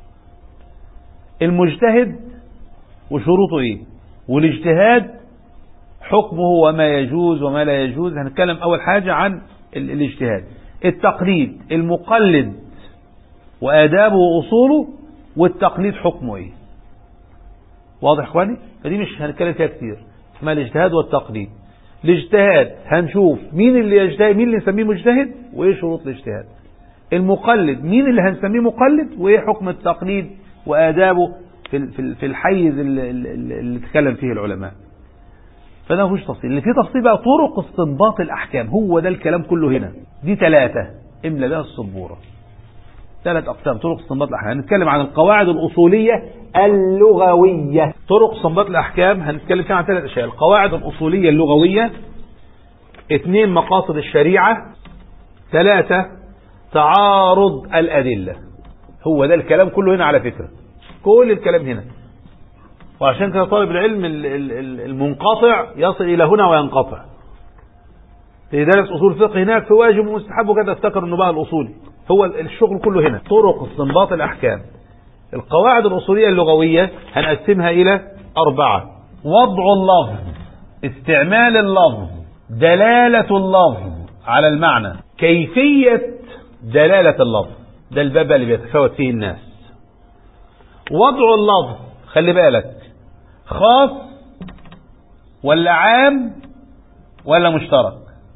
المجتهد وشروطه ايه، والاجتهاد حكمه وما يجوز وما لا يجوز. هنتكلم اول حاجة عن الاجتهاد. التقليد، المقلد وآدابه وأصوله، والتقليد حكمه ايه. واضح اخواني؟ فدي مش هنتكلم فيها كتير، اسمها الاجتهاد والتقليد. الاجتهاد هنشوف مين اللي يجتهد، مين اللي نسميه مجتهد وايه شروط الاجتهاد. المقلد مين اللي هنسميه مقلد وايه حكم التقليد وآدابه في الحيز اللي تكلم فيه العلماء. فده مفيش تفصيل. اللي فيه تفصيل بقى طرق استنباط الأحكام، هو ده الكلام كله هنا. دي 3 املى بها السبورة. 3 أقسام طرق استنباط الأحكام. هنتكلم عن القواعد الأصولية اللغوية. طرق استنباط الأحكام هنتكلم فيها عن 3 أشياء: القواعد الأصولية اللغوية، 2 مقاصد الشريعة، 3 تعارض الأدلة. هو ده الكلام كله هنا على فكرة، كل الكلام هنا. وعشان كده طالب العلم المنقطع يصل إلى هنا وينقطع. تدرس أصول فقه هناك في واجب ومستحب وكذا، افتكر انه بقى الأصولي. هو الشغل كله هنا طرق استنباط الأحكام. القواعد الأصولية اللغوية هنقسمها إلى 4: وضع اللفظ، استعمال اللفظ، دلالة اللفظ على المعنى، كيفية دلالة اللفظ. ده الباب اللي بيتفاوت فيه الناس. وضع اللفظ خلي بالك، خاص ولا عام ولا مشترك.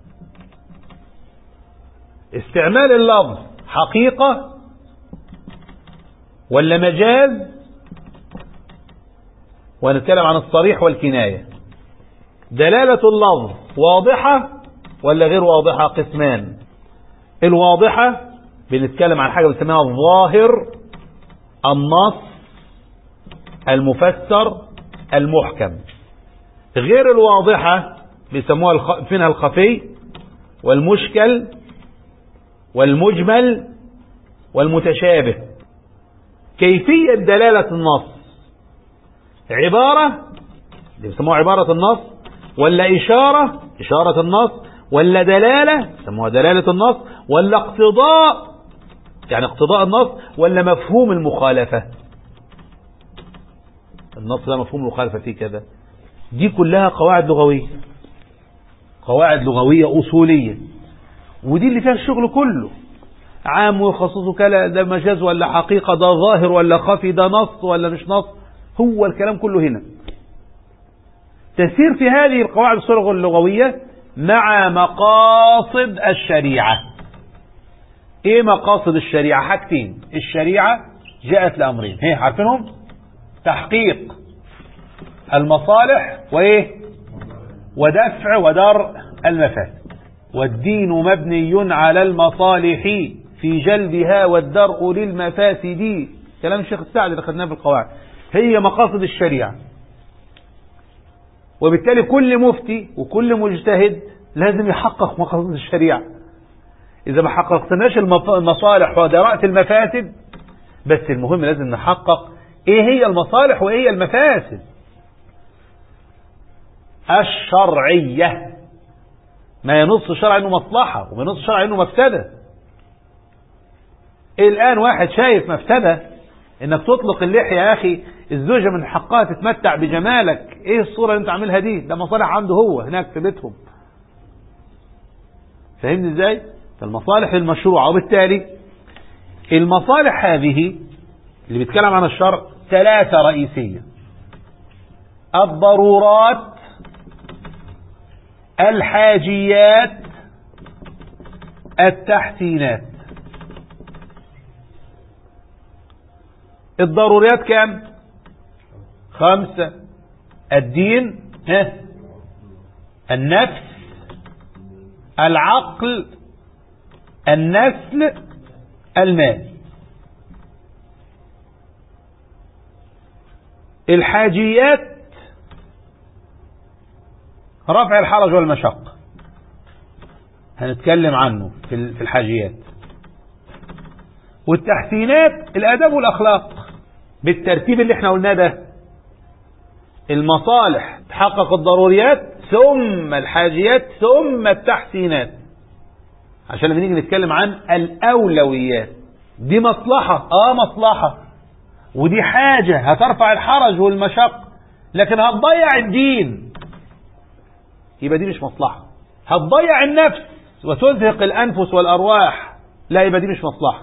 استعمال اللفظ حقيقة ولا مجاز، ونتكلم عن الصريح والكناية. دلالة اللفظ واضحة ولا غير واضحة، قسمان. الواضحة بنتكلم عن حاجة بنسميها الظاهر، النص، المفسر، المحكم. غير الواضحة بيسموها فينها الخفي والمشكل والمجمل والمتشابه. كيفية دلالة النص، عبارة بيسموها عبارة النص، ولا إشارة، إشارة النص، ولا دلالة بيسموها دلالة النص، ولا اقتضاء يعني اقتضاء النص، ولا مفهوم المخالفة. النص ده مفهوم المخالفة فيه كذا. دي كلها قواعد لغوية، قواعد لغوية أصولية، ودي اللي فيها الشغل كله. عام وخصوصه كلا، ده مجاز ولا حقيقة، ده ظاهر ولا خفي، ده نص ولا مش نص. هو الكلام كله هنا. تسير في هذه القواعد الصيغ اللغوية مع مقاصد الشريعة. ايه مقاصد الشريعة؟ حاجتين. الشريعة جاءت لأمرين، هي عارفينهم: تحقيق المصالح وايه، ودفع ودرء المفاسد. والدين مبني على المصالح في جلبها والدرء للمفاسد. كلام الشيخ السعدي اللي خدناه في القواعد. هي مقاصد الشريعة. وبالتالي كل مفتي وكل مجتهد لازم يحقق مقاصد الشريعة. إذا ما حققتناش المصالح ودرأت المفاسد، بس المهم لازم نحقق ايه هي المصالح وايه هي المفاسد الشرعية. ما ينص شرع انه مصلحة وما ينص شرع انه مفسدة. الآن واحد شايف مفسدة انك تطلق اللحية، يا اخي الزوجة من حقها تتمتع بجمالك، ايه الصورة اللي انت عاملها دي؟ ده مصالح عنده هو هناك في بيتهم. فهمني ازاي؟ فالمصالح المشروعة. وبالتالي المصالح هذه اللي بيتكلم عن الشرع 3 رئيسية: الضرورات، الحاجيات، التحسينات. الضروريات كام؟ 5: الدين، النفس، العقل، النسل، المال. الحاجيات رفع الحرج والمشقة، هنتكلم عنه في الحاجيات. والتحسينات الآداب والأخلاق بالترتيب اللي احنا قلناه ده. المصالح تحقق الضروريات، ثم الحاجيات ثم التحسينات، عشان لما نيجي نتكلم عن الأولويات. دي مصلحة، مصلحة، ودي حاجة هترفع الحرج والمشق، لكن هتضيع الدين، يبقى دي مش مصلحة. هتضيع النفس وتزهق الأنفس والأرواح، لا، يبقى دي مش مصلحة.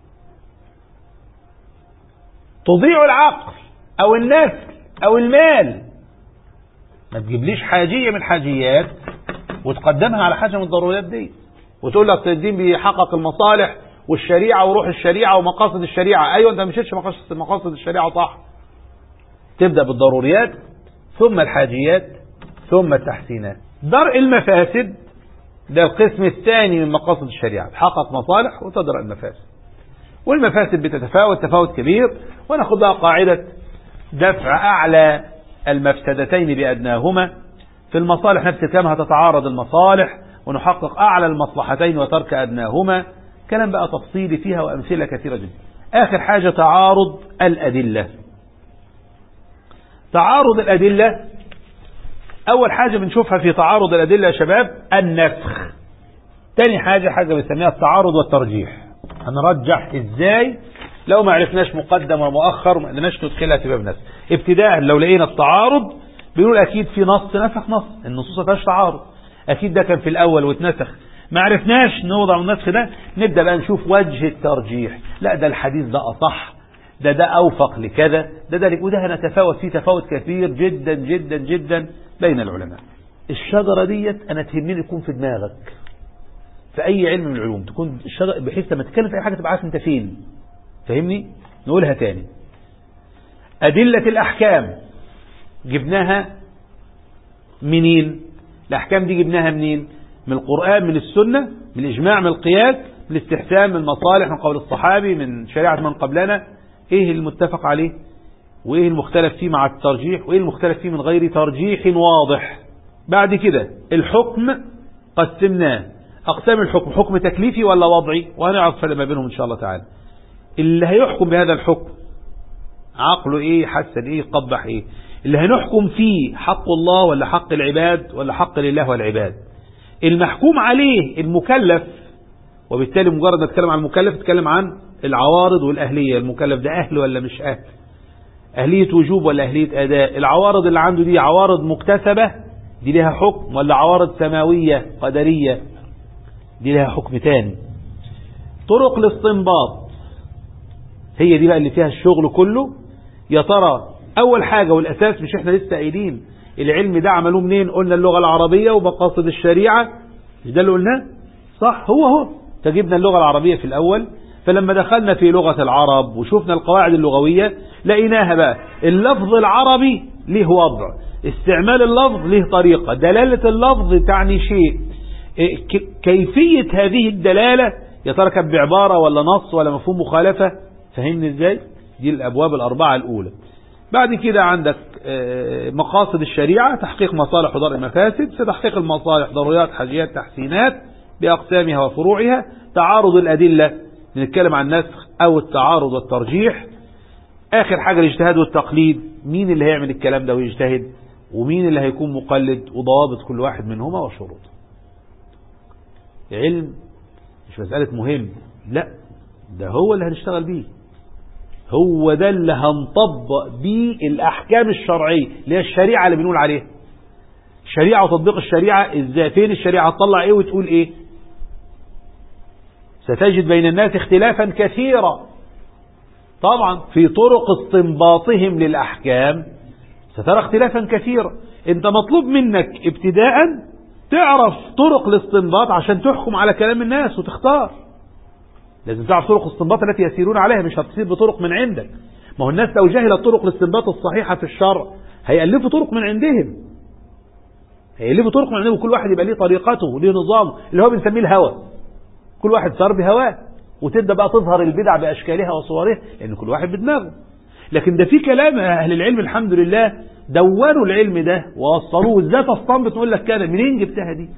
تضيع العقل أو النسل أو المال، ما تجيبليش حاجية من الحاجيات وتقدمها على حاجة من الضروريات دي وتقول لك الدين بيحقق المصالح والشريعة وروح الشريعة ومقاصد الشريعة. أيوة، أنت مشيتش مقاصد الشريعة، صح. تبدأ بالضروريات ثم الحاجيات ثم التحسينات. درء المفاسد ده القسم الثاني من مقاصد الشريعة، تحقق مصالح وتدرأ المفاسد. والمفاسد بتتفاوت تفاوت كبير، وناخدها قاعدة دفع أعلى المفسدتين بأدناهما. في المصالح نفس الكلام، هتتعارض المصالح ونحقق أعلى المصلحتين وترك أدناهما. كلام بقى تفصيلي فيها وأمثلة كثيرة جدا. آخر حاجة تعارض الأدلة. تعارض الأدلة، أول حاجة بنشوفها في تعارض الأدلة يا شباب النسخ. تاني حاجة بنسميها التعارض والترجيح. هنرجح إزاي لو ما عرفناش مقدم ومؤخر وما قدرناش ندخلها في باب نسخ. ابتداء لو لقينا التعارض بنقول أكيد في نص نسخ نص، النصوص ما فيهاش تعارض، أكيد ده كان في الأول واتنسخ. ما عرفناش نوضع النسخ ده، نبدأ بقى نشوف وجه الترجيح. لا، ده الحديث ده أصح، ده أوفق لكذا، ده وده هنتفاوت فيه تفاوت كثير جدا جدا جدا بين العلماء. الشجرة ديت أنا تهمني تكون في دماغك في أي علم من العلوم، تكون الشجرة بحيث لما تتكلم في أي حاجة تبقى عارف أنت فين. فهمني؟ نقولها تاني. أدلة الأحكام جبناها منين؟ الأحكام دي جبناها منين؟ من القرآن، من السنة، من الإجماع، من القياس، من الاستحسان، من المصالح، من قول الصحابي، من شريعة من قبلنا. إيه المتفق عليه وإيه المختلف فيه مع الترجيح وإيه المختلف فيه من غير ترجيح واضح. بعد كده الحكم قسمناه أقسام الحكم، حكم تكليفي ولا وضعي، وهنعرف فرق ما بينهم إن شاء الله تعالى. اللي هيحكم بهذا الحكم عقله إيه، حسن إيه، قبح إيه. اللي هنحكم فيه حق الله ولا حق العباد ولا حق لله والعباد. المحكوم عليه المكلف، وبالتالي مجرد ما تتكلم عن المكلف تتكلم عن العوارض والأهلية. المكلف ده أهل ولا مش أهل، أهلية وجوب ولا أهلية أداء. العوارض اللي عنده دي عوارض مكتسبة، دي لها حكم، ولا عوارض سماوية قدرية، دي لها حكم تاني. طرق الاستنباط هي دي بقى اللي فيها الشغل كله. يا ترى أول حاجة والأساس، مش احنا لسه قايلين العلم ده عملوه منين؟ قلنا اللغة العربية ومقاصد الشريعة، مش ده اللي قلناه؟ صح، هو فجبنا اللغة العربية في الأول. فلما دخلنا في لغة العرب وشوفنا القواعد اللغوية لقيناها بقى اللفظ العربي له وضع، استعمال اللفظ له طريقة، دلالة اللفظ تعني شيء، كيفية هذه الدلالة يا ترى كانت بعبارة ولا نص ولا مفهوم مخالفة. فهمني ازاي؟ دي الأبواب الأربعة الأولى. بعد كده عندك مقاصد الشريعة، تحقيق مصالح ودرء المفاسد. في تحقيق المصالح ضروريات، حاجيات، تحسينات بأقسامها وفروعها. تعارض الأدلة، نتكلم عن النسخ أو التعارض والترجيح. آخر حاجة الاجتهاد والتقليد، مين اللي هيعمل الكلام ده ويجتهد ومين اللي هيكون مقلد، وضوابط كل واحد منهما وشروطه. علم مش مسألة مهم، لا، ده هو اللي هنشتغل بيه، هو ده اللي هنطبق بيه الأحكام الشرعية اللي هي الشريعة اللي بنقول عليها. الشريعة وتطبيق الشريعة ازاي، فين الشريعة تطلع ايه وتقول ايه. ستجد بين الناس اختلافا كثيرا طبعا في طرق استنباطهم للأحكام، سترى اختلافا كثيرا. انت مطلوب منك ابتداء تعرف طرق الاستنباط عشان تحكم على كلام الناس وتختار. لازم تعرف طرق الاستنباط التي يسيرون عليها، مش هتصير بطرق من عندك. ما هو الناس لو جهلت طرق الاستنباط الصحيحة في الشرع هيألفوا طرق من عندهم، وكل واحد يبقى ليه طريقته وليه نظامه اللي هو بنسميه الهوى. كل واحد صار بهواه، وتبدأ بقى تظهر البدع بأشكالها وصورها، لأن كل واحد بدماغه. لكن ده في كلام أهل العلم الحمد لله دوروا العلم ده ووصلوه. ازاي تستنبط؟ نقول لك كده، منين جبتها دي؟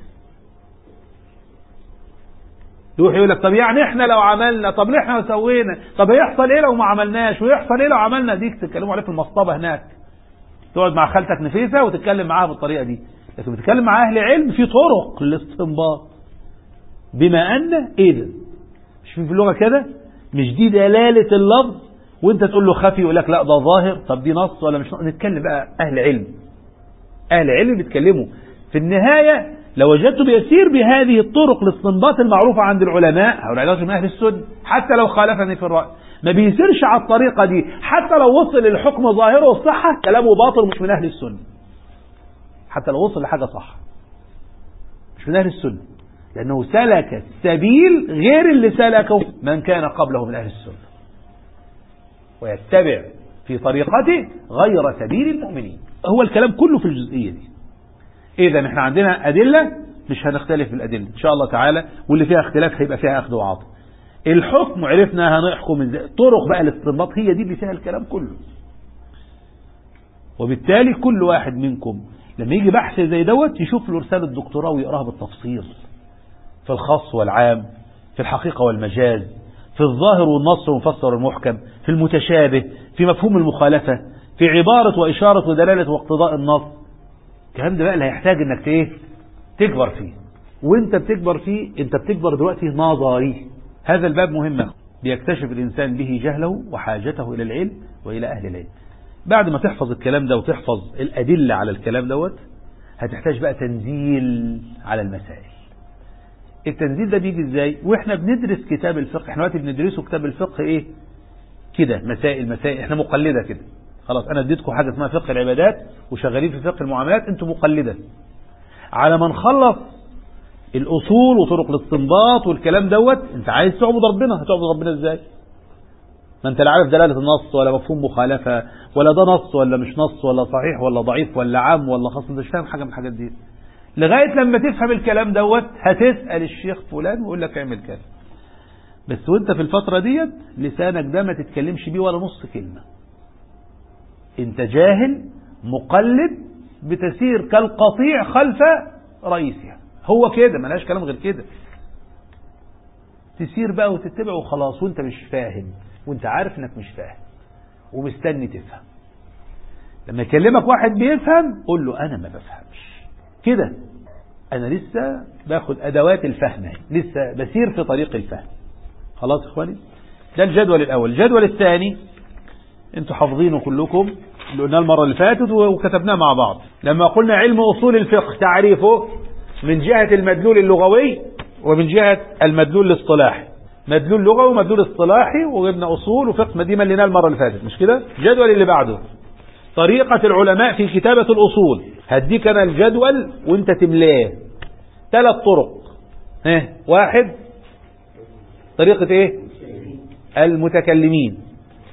يروح يقول لك طب يعني احنا لو عملنا، طب احنا لو سوينا، طب هيحصل ايه لو ما عملناش، ويحصل ايه لو عملنا. ديك تتكلموا عليه في المصطبة هناك، تقعد مع خالتك نفيسة وتتكلم معاها بالطريقة دي. لكن بتتكلم مع أهل علم في طرق للاستنباط، بما أن إذا مش في اللغة كده، مش دي دلالة اللفظ وانت تقول له خفي يقول لك لا ده ظاهر، طب دي نص ولا مش نص. نتكلم بقى أهل علم، أهل علم بيتكلموا في النهاية. لو وجدت بيسير بهذه الطرق الاستنباط المعروفة عند العلماء أو العلاج من أهل السنة، حتى لو خالفني في الرأي ما بيسيرش على الطريقة دي، حتى لو وصل للحكم ظاهره والصحة كلامه باطل مش من أهل السنة، حتى لو وصل لحاجة صح مش من أهل السنة، لأنه سلك سبيل غير اللي سلكه من كان قبله من أهل السنة، ويتبع في طريقته غير سبيل المؤمنين. هو الكلام كله في الجزئية دي. إذا احنا عندنا أدلة مش هنختلف بالأدلة إن شاء الله تعالى، واللي فيها اختلاف هيبقى فيها أخذ وعطاء. الحكم عرفنا هنحكم ازاي، طرق بقى الاستنباط هي دي اللي فيها الكلام كله. وبالتالي كل واحد منكم لما يجي بحث زي دوت يشوف له رسالة دكتوراه ويقراها بالتفصيل، في الخاص والعام، في الحقيقة والمجاز، في الظاهر والنص والمفسر والمحكم، في المتشابه، في مفهوم المخالفة، في عبارة وإشارة ودلالة واقتضاء النص. الكلام ده بقى اللي هيحتاج انك تكبر فيه، وانت بتكبر فيه انت بتكبر دلوقتي نظري. هذا الباب مهم، بيكتشف الإنسان به جهله وحاجته إلى العلم وإلى أهل العلم. بعد ما تحفظ الكلام ده وتحفظ الأدلة على الكلام دوت، هتحتاج بقى تنزيل على المسائل. التنزيل ده بيجي ازاي؟ واحنا بندرس كتاب الفقه، احنا دلوقتي بندرسه كتاب الفقه كده مسائل، احنا مقلدة كده خلاص. انا اديتكم حاجة اسمها فقه العبادات وشغالين في فقه المعاملات، انتم مقلدة. على ما نخلص الأصول وطرق الاستنباط والكلام دوت، انت عايز تعبد ربنا، هتعبد ربنا ازاي؟ ما انت لا عارف دلالة النص ولا مفهوم مخالفة، ولا ده نص ولا مش نص، ولا صحيح ولا ضعيف ولا عام ولا خاص، انت مش فاهم حاجة من الحاجات دي. لغاية لما تفهم الكلام دوت هتسأل الشيخ فلان ويقول لك اعمل كذا. بس وانت في الفترة ديت لسانك ده ما تتكلمش بيه ولا نص كلمة. انت جاهل مقلد بتسير كالقطيع خلف رئيسها، هو كده ملهاش كلام غير كده. تسير بقى وتتبع وخلاص، وانت مش فاهم، وانت عارف انك مش فاهم ومستني تفهم. لما يكلمك واحد بيفهم قول له انا ما بفهمش كده، انا لسه باخد ادوات الفهم، لسه بسير في طريق الفهم. خلاص يا اخواني، ده الجدول الاول. الجدول الثاني انتوا حافظينه كلكم، اللي قلناه المرة اللي فاتت وكتبناه مع بعض. لما قلنا علم اصول الفقه تعريفه من جهة المدلول اللغوي ومن جهة المدلول الاصطلاحي، مدلول لغوي ومدلول اصطلاحي، وجبنا اصول وفقه، ما دي مليناه المرة اللي فاتت مش كده؟ الجدول اللي بعده طريقة العلماء في كتابة الأصول. هديك أنا الجدول وانت تملاه. 3 طرق. واحد طريقة المتكلمين.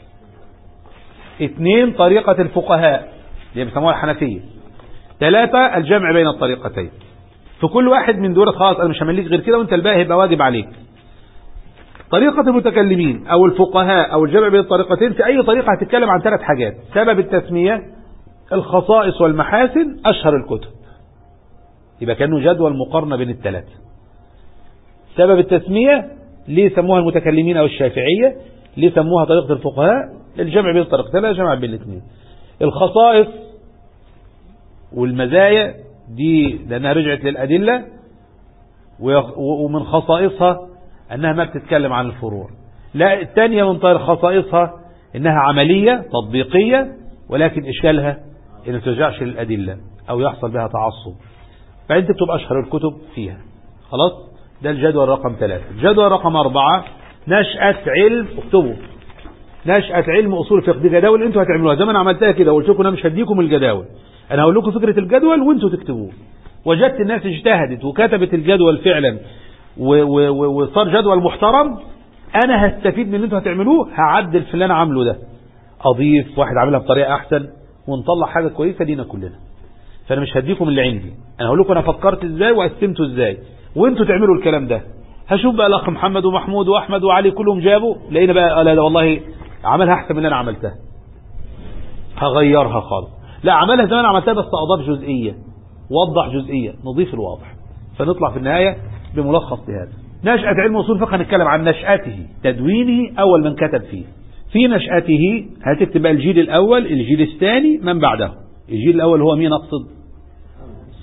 2 طريقة الفقهاء اللي بيسموها الحنفية. 3 الجمع بين الطريقتين. في كل واحد من دول خلاص انا مش همليك غير كده، وانت الباقي هيبقى واجب عليك. طريقة المتكلمين او الفقهاء او الجمع بين الطريقتين، في اي طريقة هتتكلم عن 3 حاجات: سبب التسمية، الخصائص والمحاسن، اشهر الكتب. يبقى كأنه جدول مقارنة بين ال3. سبب التسمية ليه سموها المتكلمين او الشافعية، ليه سموها طريقة الفقهاء، الجمع بين الطريقتين، لا جمع بين الاثنين. الخصائص والمزايا دي لأنها رجعت للأدلة، ومن خصائصها أنها ما بتتكلم عن الفروع. لا، الثانية من خصائصها أنها عملية تطبيقية، ولكن إشكالها أن ما ترجعش للأدلة أو يحصل بها تعصب، فأنت بتكتب أشهر الكتب فيها. خلاص، ده الجدول رقم 3. الجدول رقم 4 نشأة علم، اكتبوا نشأة علم أصول الفقه. دي جداول انتوا هتعملوها زي ما انا عملتها كده، قلت لكم انا مش هديكم الجداول، انا هقول لكم فكرة الجدول وانتوا تكتبوه. وجدت الناس اجتهدت وكتبت الجدول فعلا وصار جدول محترم، انا هستفيد من اللي انتوا هتعملوه، هعدل في اللي انا عامله ده، اضيف واحد عاملها بطريقة احسن ونطلع حاجة كويسة لينا كلنا. فانا مش هديكم اللي عندي، انا هقول لكم انا فكرت ازاي وقسمته ازاي، وانتوا تعملوا الكلام ده. هشوف بقى الاخ محمد ومحمود واحمد وعلي كلهم جابوا، لقينا بقى لا والله عملها احسن من اللي انا عملتها، هغيرها خالص. لا، عملها زي ما انا عملتها بس اضاف جزئية، وضح جزئية، نضيف الواضح، فنطلع في النهاية بملخص لهذا. نشأة علم اصول الفقه هنتكلم عن نشأته، تدوينه، اول من كتب فيه. في نشأته هتكتب بقى الجيل الاول، الجيل الثاني، من بعده. الجيل الاول هو مين اقصد؟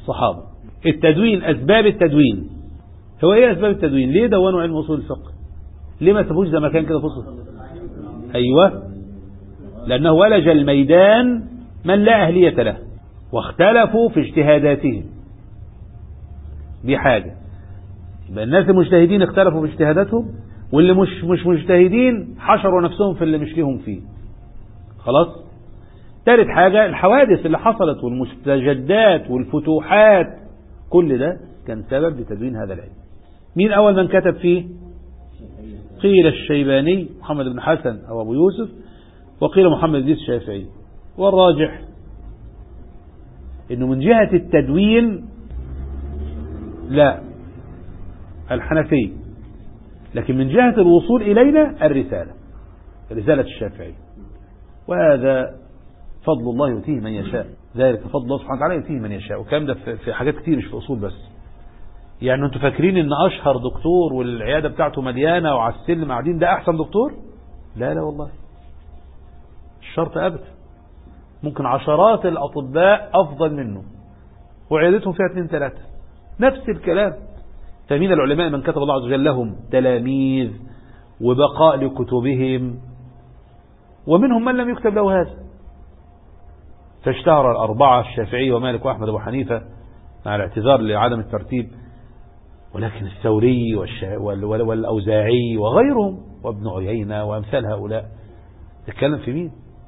الصحابة. التدوين، أسباب التدوين، هو إيه أسباب التدوين؟ ليه دونوا علم أصول الفقه؟ ليه ما سابوش زي ما كان كده فصل؟ أيوة، لأنه ولج الميدان من لا أهلية له واختلفوا في اجتهاداتهم. دي حاجة. يبقى الناس المجتهدين اختلفوا في اجتهاداتهم، واللي مش مجتهدين حشروا نفسهم في اللي مش ليهم فيه. خلاص. ثالث حاجة، الحوادث اللي حصلت والمستجدات والفتوحات، كل ده كان سبب لتدوين هذا العلم. مين أول من كتب فيه؟ قيل الشيباني محمد بن حسن أو أبو يوسف، وقيل محمد إدريس الشافعي. والراجح إنه من جهة التدوين لا، الحنفي، لكن من جهة الوصول إلينا رسالة الشافعي. وهذا فضل الله يؤتيه من يشاء، ذلك فضل الله سبحانه وتعالى يؤتيه من يشاء. وكلام ده في حاجات كتير مش في أصول بس. يعني انتوا فاكرين ان اشهر دكتور والعيادة بتاعته مليانة وعلى السلم قاعدين ده احسن دكتور؟ لا والله، الشرط ابدا. ممكن عشرات الاطباء افضل منه وعيادتهم فيها 2 3، نفس الكلام. فمن العلماء من كتب الله عز وجل لهم تلاميذ وبقاء لكتبهم، ومنهم من لم يكتب له هذا. فاشتهر الأربعة الشافعي ومالك وأحمد وأبو حنيفة مع الاعتذار لعدم الترتيب، ولكن الثوري والأوزاعي وغيرهم وابن عيينة وأمثال هؤلاء. تتكلم في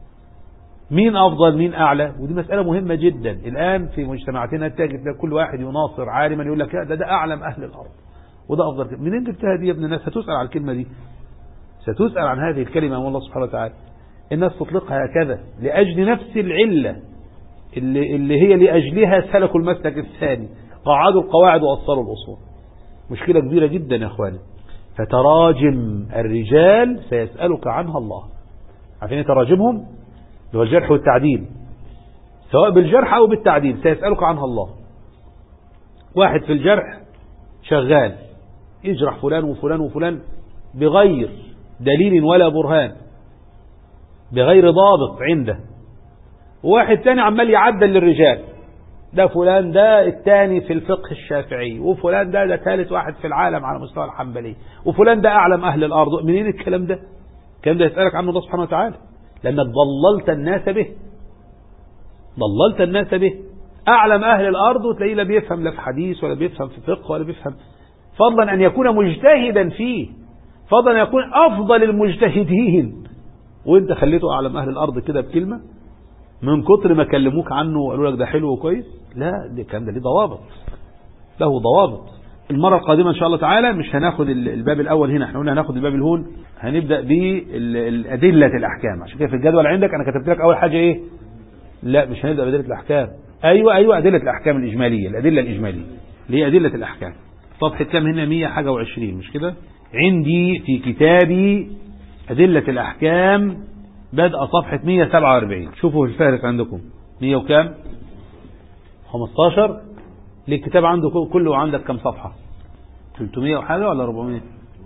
مين أفضل مين أعلى؟ ودي مسألة مهمة جدا. الآن في مجتمعاتنا تجد كل واحد يناصر عالما يقول لك ده أعلم أهل الأرض وده أفضل. منين جبتها دي يا ابن الناس؟ هتسأل عن الكلمة دي، ستسأل عن هذه الكلمة أمام الله سبحانه وتعالى. الناس تطلقها هكذا لأجل نفس العلة اللي هي لأجلها سلكوا المسلك الثاني، قاعدوا القواعد وأصلوا الأصول. مشكلة كبيرة جدا يا أخواني. فتراجم الرجال سيسألك عنها الله. عارفين تراجمهم اللي هو الجرح والتعديل، سواء بالجرح أو بالتعديل سيسألك عنها الله. واحد في الجرح شغال يجرح فلان وفلان وفلان بغير دليل ولا برهان، بغير ضابط عنده. وواحد تاني عمال يعدل للرجال، ده فلان ده الثاني في الفقه الشافعي، وفلان ده ثالث واحد في العالم على مستوى الحنبلي، وفلان ده أعلم أهل الأرض. منين الكلام ده؟ الكلام ده يسألك عنه الله سبحانه وتعالى، لأنك ضللت الناس به. أعلم أهل الأرض وتلاقيه لا بيفهم لا في حديث ولا بيفهم في فقه ولا بيفهم، فضلا أن يكون مجتهدا فيه، فضلا أن يكون أفضل المجتهدين، وانت خليته أعلم أهل الأرض كده بكلمة من كتر ما كلموك عنه وقالوا لك ده حلو وكويس. لا، الكلام ده ليه ضوابط، له ضوابط. المرة القادمة إن شاء الله تعالى مش هناخد الباب الأول هنا، احنا قلنا هناخد الباب الهون، هنبدأ بأدلة الأحكام. عشان كده في الجدول عندك أنا كتبت لك أول حاجة إيه؟ لا، مش هنبدأ بأدلة الأحكام. أيوة أدلة الأحكام الإجمالية، الأدلة الإجمالية اللي هي أدلة الأحكام. صفحة كام هنا؟ 120 مش كده؟ عندي في كتابي أدلة الأحكام بدأ صفحة 147. شوفوا الفهرس عندكم 100 وكام؟ 15. للكتاب عنده كله عندك كم صفحة؟ 300 وحاجة ولا 400؟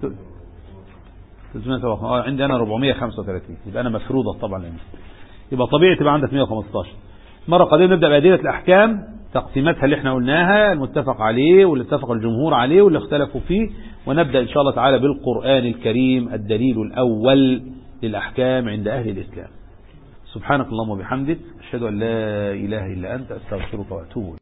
300. عندي أنا 435. يبقى أنا مفروضة طبعا لأني. يبقى طبيعي تبقى عندك 115. مرة قادمة نبدأ بأدلة الأحكام، تقسيماتها اللي احنا قلناها، المتفق عليه واللي اتفق الجمهور عليه واللي اختلفوا فيه. ونبدأ إن شاء الله تعالى بالقرآن الكريم الدليل الأول للأحكام عند أهل الإسلام. سبحانك اللهم وبحمدك، أشهد أن لا إله إلا أنت، أستغفرك وأتوب إليك.